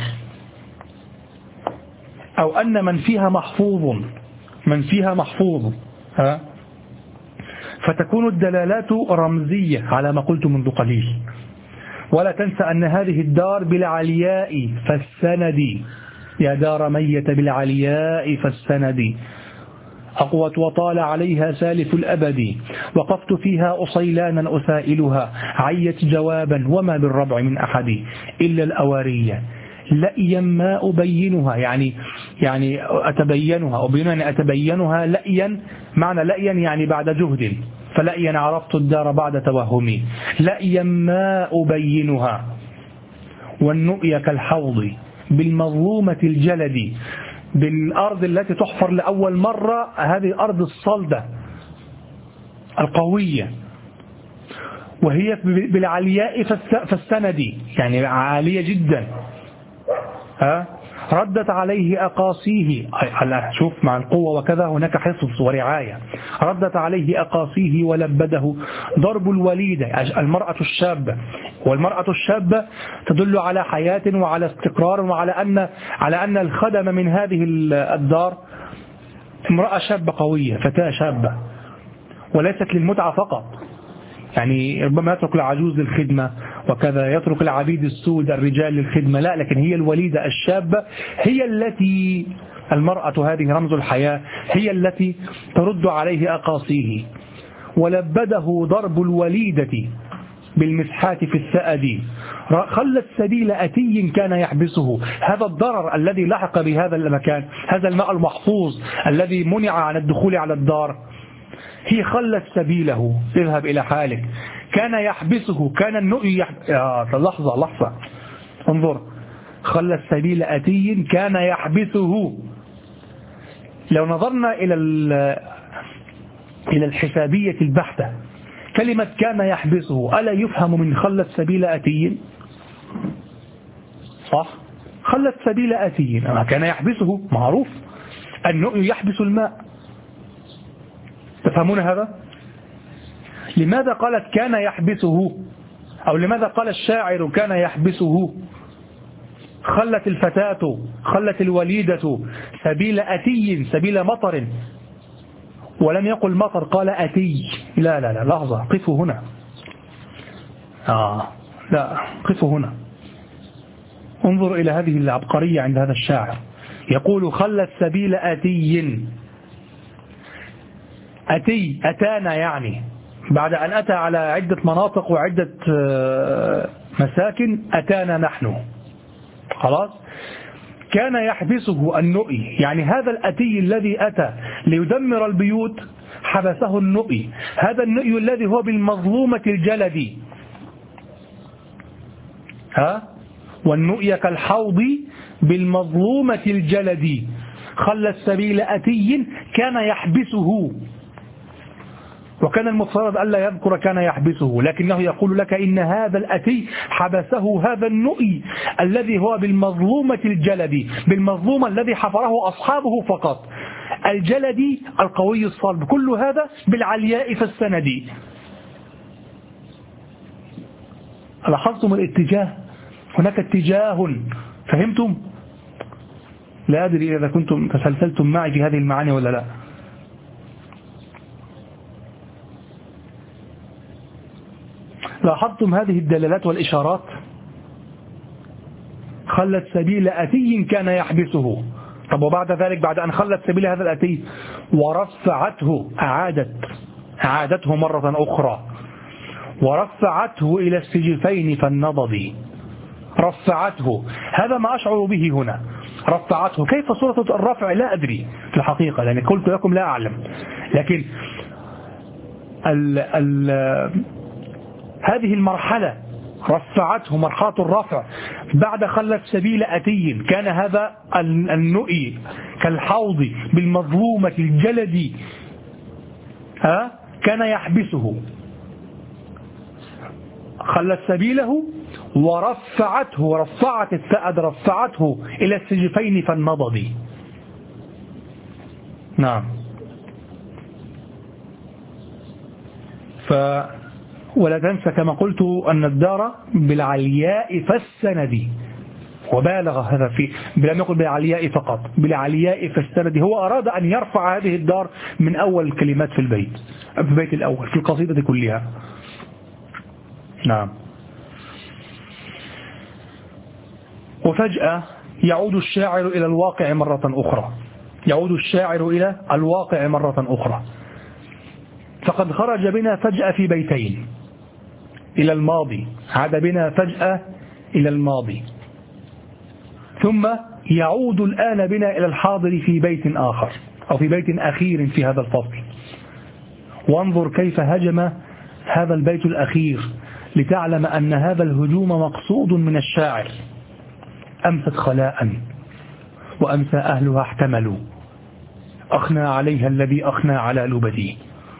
أو أن من فيها محفوظ، من فيها محفوظ ها، فتكون الدلالات رمزية على ما قلت منذ قليل. ولا تنسى أن هذه الدار بالعلياء فالسند، يا دار ميت بالعلياء فالسند، أقوت وطال عليها سالف الأبد، وقفت فيها أصيلانا أسائلها، عيت جوابا وما بالربع من أحد إلا الأوارية، لأيا ما أبينها، يعني يعني أتبينها، أبينها أتبينها، لأيا معنى لأيا يعني بعد جهد، فلأيا عرفت الدار بعد توهمي، لأيا ما أبينها، والنؤي كالحوض بالمظلومة الجلد، بالأرض التي تحفر لأول مرة، هذه الأرض الصلدة القوية، وهي بالعلياء فالسند يعني عالية جدا. ها، ردت عليه أقاصيه، شوف مع القوة وكذا هناك حفظ ورعاية، ردت عليه أقاصيه ولبده ضرب الوليدة، المرأة الشابة، والمرأة الشابة تدل على حياة وعلى استقرار، وعلى أن على أن الخدم من هذه الدار امرأة شابة قوية، فتاة شابة، وليست للمتعة فقط، يعني ربما يترك العجوز للخدمة وكذا، يترك العبيد السود الرجال للخدمة، لا، لكن هي الوليدة الشابة هي التي، المرأة هذه رمز الحياة، هي التي ترد عليه أقاصيه. ولبده ضرب الوليدة بالمسحات في السأد، خلت سبيل أتي كان يحبسه، هذا الضرر الذي لحق بهذا المكان، هذا الماء المحفوظ الذي منع عن الدخول على الدار، هي خلت سبيله، اذهب إلى حالك، كان يحبسه، كان النؤي يحبس، لحظة لحظة انظر، خلت سبيل أتي كان يحبسه. لو نظرنا إلى إلى الحسابية البحتة، كلمة كان يحبسه ألا يفهم من خلت سبيل أتي؟ صح، خلت سبيل أتي كان يحبسه، معروف النؤي يحبس الماء، تفهمون هذا؟ لماذا قالت كان يحبسه، أو لماذا قال الشاعر كان يحبسه؟ خلت الفتاة، خلت الوليدة سبيل أتي، سبيل مطر، ولم يقل مطر، قال أتي. لا لا لا لحظة، قفوا هنا، آه لا قفوا هنا، انظر إلى هذه العبقرية عند هذا الشاعر. يقول خلت سبيل أتي. أتي أتانا يعني بعد أن أتى على عدة مناطق وعدة مساكن أتانا نحن. خلاص. كان يحبسه النؤي، يعني هذا الأتي الذي أتى ليدمر البيوت حبسه النؤي. هذا النؤي الذي هو بالمظلومة الجلدي، ها، والنؤي كالحوض بالمظلومة الجلدي. خلى السبيل أتي كان يحبسه، وكان المفترض ألا يذكر كان يحبسه، لكنه يقول لك إن هذا الأتي حبسه هذا النؤي الذي هو بالمظلومة الجلدي، بالمظلومة الذي حفره أصحابه فقط، الجلدي القوي الصلب، كل هذا بالعلياء فالسندي. لاحظتم الاتجاه؟ هناك اتجاه، فهمتم؟ لا أدري إذا كنتم تسلسلتم معي في هذه المعاني ولا لا. لاحظتم هذه الدلالات والإشارات؟ خلت سبيل أتي كان يحبسه. طب وبعد ذلك، بعد أن خلت سبيل هذا الأتي ورفعته، أعادت أعادته مرة أخرى، ورفعته إلى السجفين فالنضد. رفعته، هذا ما أشعر به هنا. رفعته، كيف صورة الرفع لا أدري في الحقيقة، لأن قلت لكم لا أعلم، لكن ال ال هذه المرحلة رفعته، مرحلة الرفع بعد خلت سبيل أتي. كان هذا النؤي كالحوض بالمظلومة الجلدي، ها، كان يحبسه. خلت سبيله ورفعته، ورفعت الثأد، رفعته إلى السجفين فالنضد. نعم. ف ولا تنسى كما قلت أن الدار بالعلياء فالسند، وبالغ هذا في، لم يقل بالعلياء فقط، بالعلياء فالسند. هو أراد أن يرفع هذه الدار من أول الكلمات في البيت، في البيت الأول في القصيدة كلها. نعم. وفجأة يعود الشاعر إلى الواقع مرة أخرى، يعود الشاعر إلى الواقع مرة أخرى. فقد خرج بنا فجأة في بيتين إلى الماضي، عاد بنا فجأة إلى الماضي، ثم يعود الآن بنا إلى الحاضر في بيت آخر، أو في بيت أخير في هذا الفصل. وانظر كيف هجم هذا البيت الأخير لتعلم أن هذا الهجوم مقصود من الشاعر. أمست خلاء وأمسى أهلها احتملوا، أخنى عليها الذي أخنى على لبدي.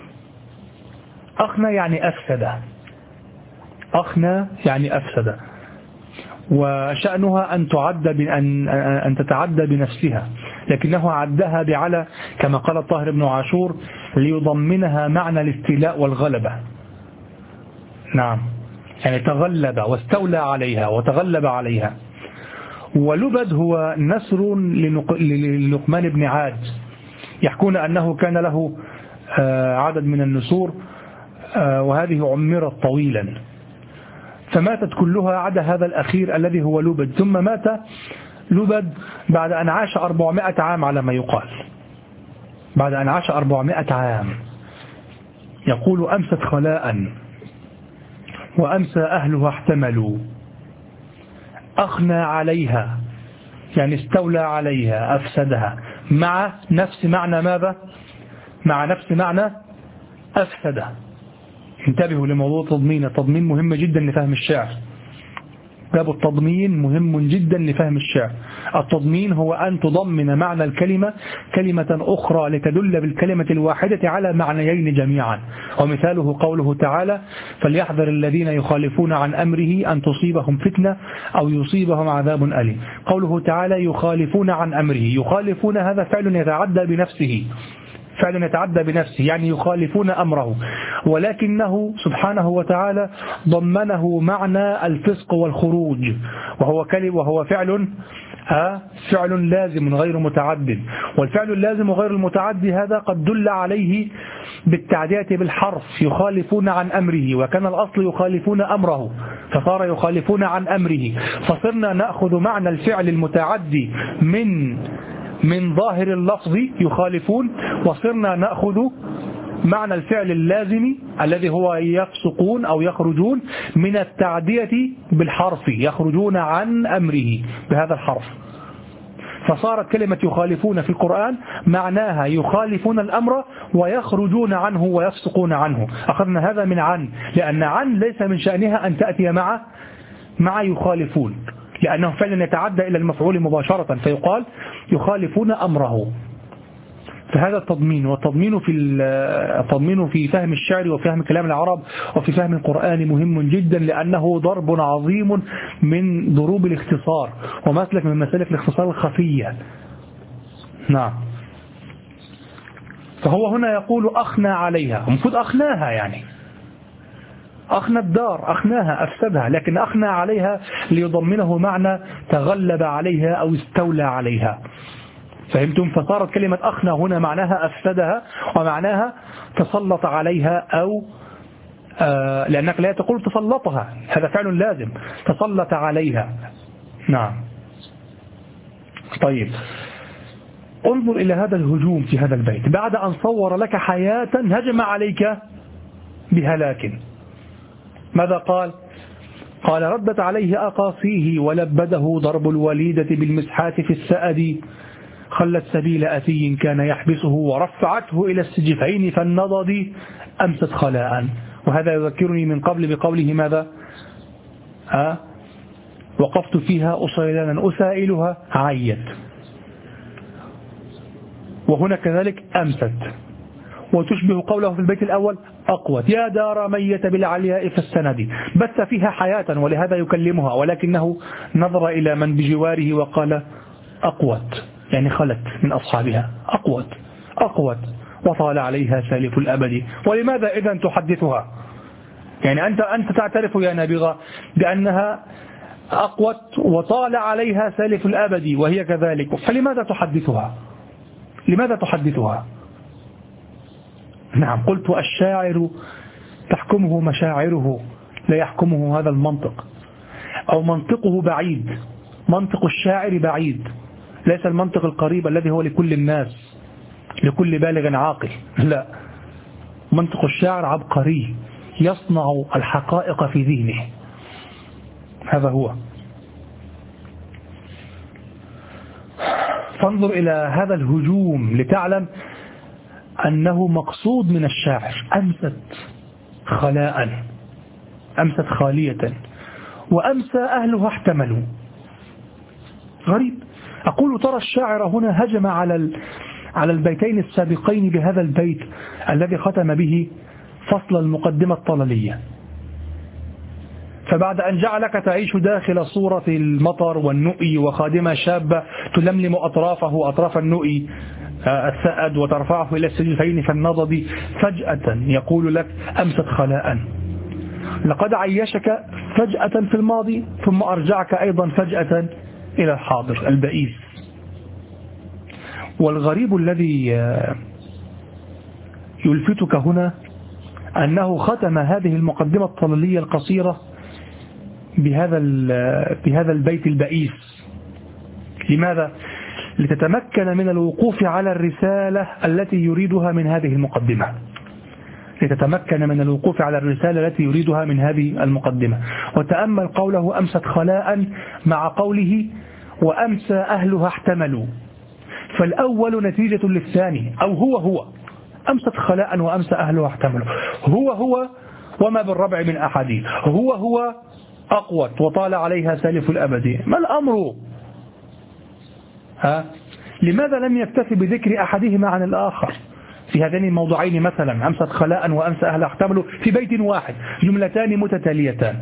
أخنى يعني أفسد، أخنى يعني أفسد، وشأنها أن تعد بأن أن تتعدى بنفسها، لكنه عدها بعلى كما قال الطاهر بن عاشور ليضمنها معنى الاستيلاء والغلبة. نعم، يعني تغلب واستولى عليها وتغلب عليها. ولبد هو نسر للقمان بن عاد، يحكون أنه كان له عدد من النسور، وهذه عمرت طويلا فماتت كلها عدا هذا الأخير الذي هو لبد. ثم مات لبد بعد أن عاش أربعمائة عام على ما يقال، بعد أن عاش أربعمائة عام. يقول أمست خلاء وأمسى أهلها احتملوا، أخنى عليها يعني استولى عليها أفسدها، مع نفس معنى ماذا؟ مع نفس معنى أفسد. انتبهوا لموضوع التضمين، التضمين مهم جدا لفهم الشعر، باب التضمين مهم جدا لفهم الشعر. التضمين هو أن تضمن معنى الكلمة كلمة أخرى لتدل بالكلمة الواحدة على معنيين جميعا. ومثاله قوله تعالى فليحذر الذين يخالفون عن أمره أن تصيبهم فتنة أو يصيبهم عذاب أليم. قوله تعالى يخالفون عن أمره، يخالفون هذا فعل يتعدى بنفسه، فعل يتعدى بنفسه يعني يخالفون أمره، ولكنه سبحانه وتعالى ضمنه معنى الفسق والخروج، وهو كلمة وهو فعل ها فعل لازم غير متعد. والفعل اللازم غير المتعدي هذا قد دل عليه بالتعدية بالحرف، يخالفون عن أمره، وكان الأصل يخالفون أمره فصار يخالفون عن أمره، فصرنا نأخذ معنى الفعل المتعدي من من ظاهر اللفظ يخالفون، وصرنا نأخذ معنى الفعل اللازم الذي هو يفسقون أو يخرجون من التعدية بالحرف، يخرجون عن أمره بهذا الحرف. فصارت كلمة يخالفون في القرآن معناها يخالفون الأمر ويخرجون عنه ويفسقون عنه. أخذنا هذا من عن، لأن عن ليس من شأنها أن تأتي مع مع يخالفون، لأنه فعلا يتعدى إلى المفعول مباشرة، فيقال يخالفون أمره. فهذا التضمين، والتضمين في التضمين في فهم الشعر وفهم كلام العرب وفي فهم القرآن مهم جدا، لأنه ضرب عظيم من ضروب الاختصار ومسلك من مسالك الاختصار الخفية. نعم. فهو هنا يقول أخنى عليها، المفروض أخناها، يعني أخنى الدار، أخناها أفسدها، لكن أخنى عليها ليضمنه معنى تغلب عليها أو استولى عليها. فهمتم؟ فصارت كلمة أخنى هنا معناها أفسدها، ومعناها تسلط عليها، أو آه لأنك لا تقول تسلطها، هذا فعل لازم، تسلط عليها. نعم. طيب، انظر إلى هذا الهجوم في هذا البيت. بعد أن صور لك حياة هجم عليك بهلاك، ماذا قال؟ قال ردت عليه أقاصيه ولبده ضرب الوليدة بالمسحات في السأد، خلت سبيل أتي كان يحبسه ورفعته إلى السجفين فالنضد أمست خلاء. وهذا يذكرني من قبل بقوله ماذا؟ ها؟ وقفت فيها أصيلانا أسائلها عيت. وهنا كذلك أمست، وتشبه قوله في البيت الأول أقوت يا دار ميت بالعلياء فالسند، بث فيها حياة ولهذا يكلمها، ولكنه نظر إلى من بجواره وقال أقوت، يعني خلت من أصحابها. أقوت أقوت وطال عليها سالف الأبد. ولماذا إذن تحدثها؟ يعني أنت أنت تعترف يا نابغة بأنها أقوت وطال عليها سالف الأبد وهي كذلك، فلماذا تحدثها؟ لماذا تحدثها؟ نعم، قلت الشاعر تحكمه مشاعره لا يحكمه هذا المنطق، أو منطقه بعيد. منطق الشاعر بعيد، ليس المنطق القريب الذي هو لكل الناس، لكل بالغ عاقل، لا، منطق الشاعر عبقري يصنع الحقائق في ذهنه، هذا هو. فانظر إلى هذا الهجوم لتعلم أنه مقصود من الشاعر. أمست خلاء، أمست خالية، وأمسى أهلها احتملوا. غريب. أقول ترى الشاعر هنا هجم على على البيتين السابقين بهذا البيت الذي ختم به فصل المقدمة الطللية. فبعد أن جعلك تعيش داخل صورة المطر والنؤي وخادمة شابة تلملم أطرافه أطراف النؤي السأد وترفعه إلى السجفين فالنضد، فجأة يقول لك أمست خلاء. لقد عيشك فجأة في الماضي ثم أرجعك أيضا فجأة إلى الحاضر البئيس. والغريب الذي يلفتك هنا أنه ختم هذه المقدمة الطللية القصيرة بهذا بهذا البيت البئيس. لماذا؟ لتتمكن من الوقوف على الرسالة التي يريدها من هذه المقدمة، لتتمكن من الوقوف على الرسالة التي يريدها من هذه المقدمة. وتأمل قوله أمست خلاء مع قوله وأمسى أهلها احتملوا، فالأول نتيجة للثاني، أو هو هو. أمست خلاء وأمسى أهلها احتملوا، هو هو وما بالربع من أحد، هو هو أقوت وطال عليها سالف الأبد. ما الأمر؟ ها؟ لماذا لم يكتفي بذكر أحدهما عن الآخر في هذين الموضوعين؟ مثلا أمست خلاء وأمسى أهلها احتملوا في بيت واحد، جملتان متتاليتان.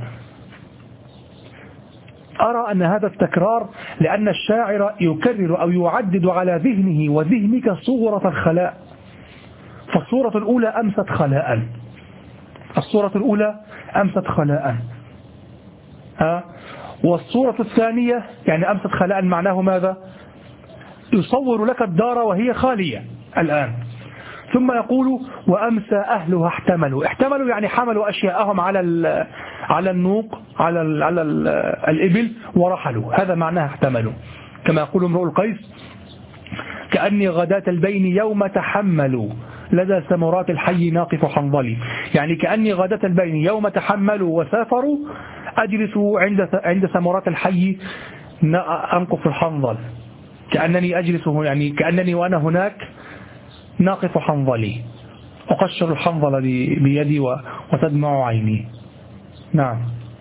أرى أن هذا التكرار لأن الشاعر يكرر أو يعدد على ذهنه وذهنك صورة الخلاء. فالصورة الأولى أمست خلاء، الصورة الأولى أمست خلاء، ها؟ والصورة الثانية يعني أمست خلاء معناه ماذا؟ يصور لك الدار وهي خالية الآن، ثم يقول وأمسى أهلها احتملوا. احتملوا يعني حملوا أشياءهم على على النوق، على ال على ال الإبل ورحلوا، هذا معناها احتملوا. كما يقول امرؤ القيس كأني غداة البين يوم تحملوا لدى سمرات الحي ناقف حنظلي. يعني كأني غداة البين يوم تحملوا وسافروا أجلس عند عند سمرات الحي أنقف الحنظل، كأنني أجلس يعني كأنني وأنا هناك ناقف حنظلي أقشر الحنظل بيدي وتدمع عيني. نعم.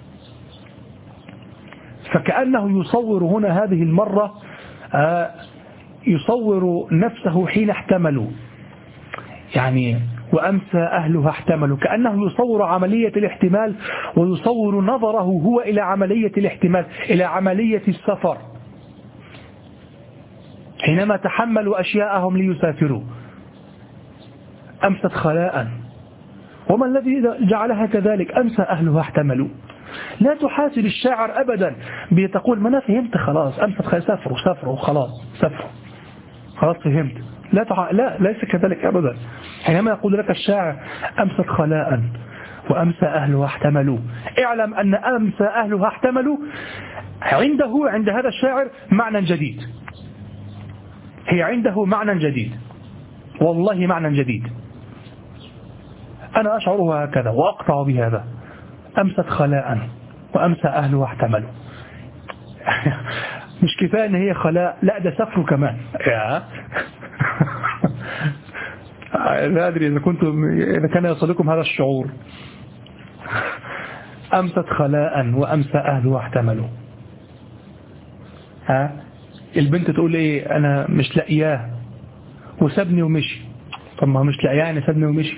فكأنه يصور هنا هذه المرة يصور نفسه حين احتملوا، يعني وأمسى أهلها احتملوا، كأنه يصور عملية الاحتمال ويصور نظره هو إلى عملية الاحتمال، إلى عملية السفر حينما تحملوا أشياءهم ليسافروا. أمست خلاء، وما الذي جعلها كذلك؟ أمسى أهلها احتملوا. لا تحاسب الشاعر أبدا بتقول ما أنا فهمت خلاص، أمست خلاء سافروا سافروا خلاص سافروا خلاص فهمت. لا تع... لا ليس كذلك أبدا. حينما يقول لك الشاعر أمست خلاء وأمسى أهلها احتملوا، اعلم أن أمسى أهلها احتملوا عنده عند هذا الشاعر معنى جديد، هي عنده معنى جديد، والله معنى جديد. أنا أشعرها هكذا وأقطع بهذا. أمست خلاء وأمسى أهلها احتملوا. مش كفاية أن هي خلاء، لا ده سفر كمان. يا لا أدري إذا كنتم إذا كان يصلكم هذا الشعور. أمست خلاء وأمسى أهلها احتملوا. ها البنت تقول إيه؟ أنا مش لاقياه وسابني ومشي. طب ما مش لاقياه يعني سابني ومشي،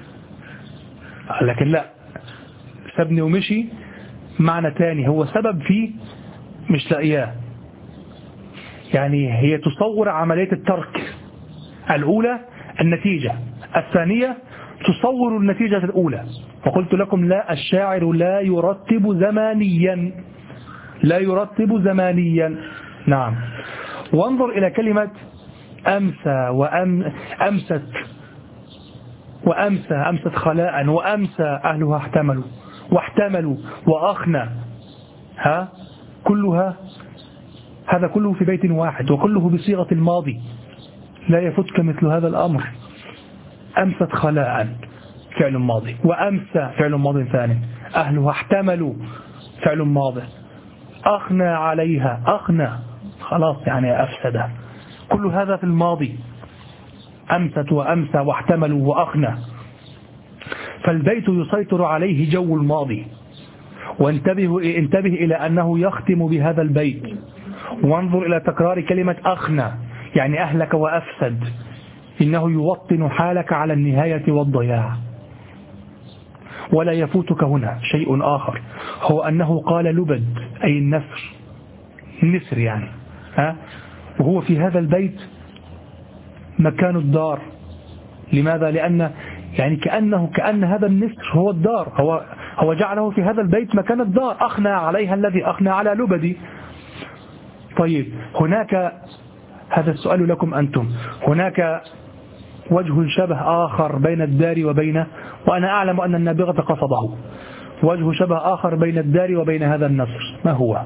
لكن لا، سابني ومشي معنى تاني، هو سبب فيه مش لاقياه. يعني هي تصور عملية الترك الأولى النتيجة، الثانية تصور النتيجة الأولى. وقلت لكم لا، الشاعر لا يرتب زمانيا، لا يرتب زمانيا. نعم. وانظر إلى كلمة أمسى وأم أمست وأمسى، أمست خلاء وأمسى أهلها احتملوا واحتملوا وأخنى. ها كلها، هذا كله في بيت واحد وكله بصيغة الماضي، لا يفتك مثل هذا الأمر. أمست خلاء فعل ماضي، وأمسى فعل ماضي ثاني، أهلها احتملوا فعل ماضي، أخنى عليها، أخنى خلاص يعني أفسد، كل هذا في الماضي. أمست وأمسى واحتملوا وأخنى. فالبيت يسيطر عليه جو الماضي. وانتبه انتبه إلى أنه يختم بهذا البيت. وانظر إلى تكرار كلمة أخنى، يعني أهلك وأفسد، إنه يوطن حالك على النهاية والضياع. ولا يفوتك هنا شيء آخر، هو أنه قال لبد أي النسر، النسر يعني ها؟ وهو في هذا البيت مكان الدار. لماذا؟ لأن يعني كأنه كأن هذا النسر هو الدار، هو هو جعله في هذا البيت مكان الدار. أخنى عليها الذي أخنى على لبدي. طيب هناك، هذا السؤال لكم أنتم، هناك وجه شبه آخر بين الدار وبين، وأنا أعلم أن النابغة قصده، وجه شبه آخر بين الدار وبين هذا النسر. ما هو؟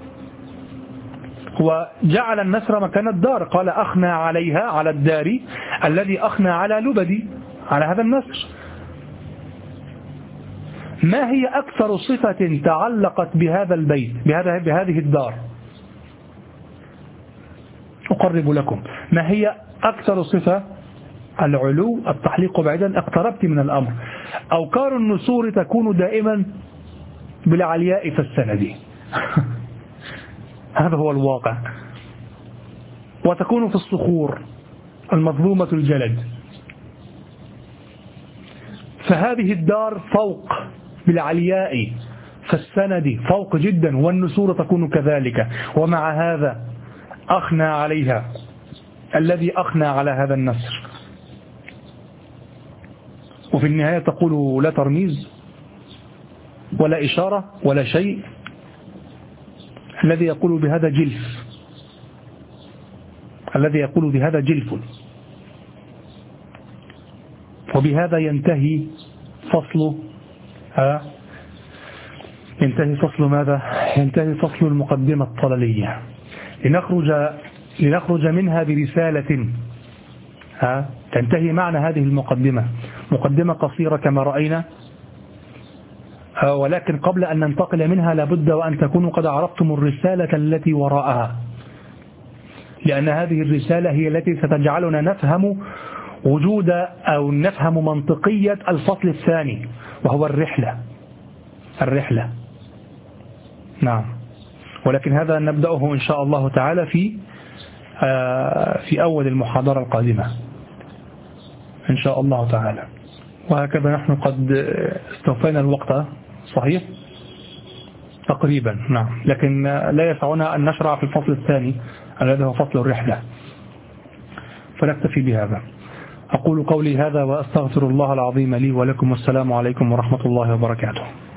هو جعل النسر مكان الدار، قال أخنى عليها على الدار الذي أخنى على لبدي، على هذا النسر. ما هي أكثر صفة تعلقت بهذا البيت، بهذا بهذه الدار؟ أقرب لكم. ما هي أكثر صفة؟ العلو، التحليق بعيدا، اقتربت من الأمر. أوكار النسور تكون دائما بالعلياء فالسند. هذا هو الواقع. وتكون في الصخور المظلومة الجلد. فهذه الدار فوق بالعلياء فالسند، فوق جدا، والنسور تكون كذلك. ومع هذا أخنى عليها الذي أخنى على هذا النسر. وفي النهاية تقول لا ترميز ولا إشارة ولا شيء. الذي يقول بهذا جلف، الذي يقول بهذا جلف. وبهذا ينتهي فصل ها ينتهي فصل ماذا؟ ينتهي فصل المقدمة الطللية. لنخرج لنخرج منها برسالة ها تنتهي معنى هذه المقدمة، مقدمة قصيرة كما رأينا، ولكن قبل أن ننتقل منها لابد وأن تكونوا قد عرفتم الرسالة التي وراءها، لأن هذه الرسالة هي التي ستجعلنا نفهم وجود أو نفهم منطقية الفصل الثاني وهو الرحلة الرحلة نعم. ولكن هذا نبدأه إن شاء الله تعالى في في أول المحاضرة القادمة إن شاء الله تعالى. وهكذا نحن قد استوفينا الوقت صحيح تقريبا نعم، لكن لا يسعنا أن نشرع في الفصل الثاني الذي هو فصل الرحلة، فنكتفي بهذا. أقول قولي هذا وأستغفر الله العظيم لي ولكم، والسلام عليكم ورحمة الله وبركاته.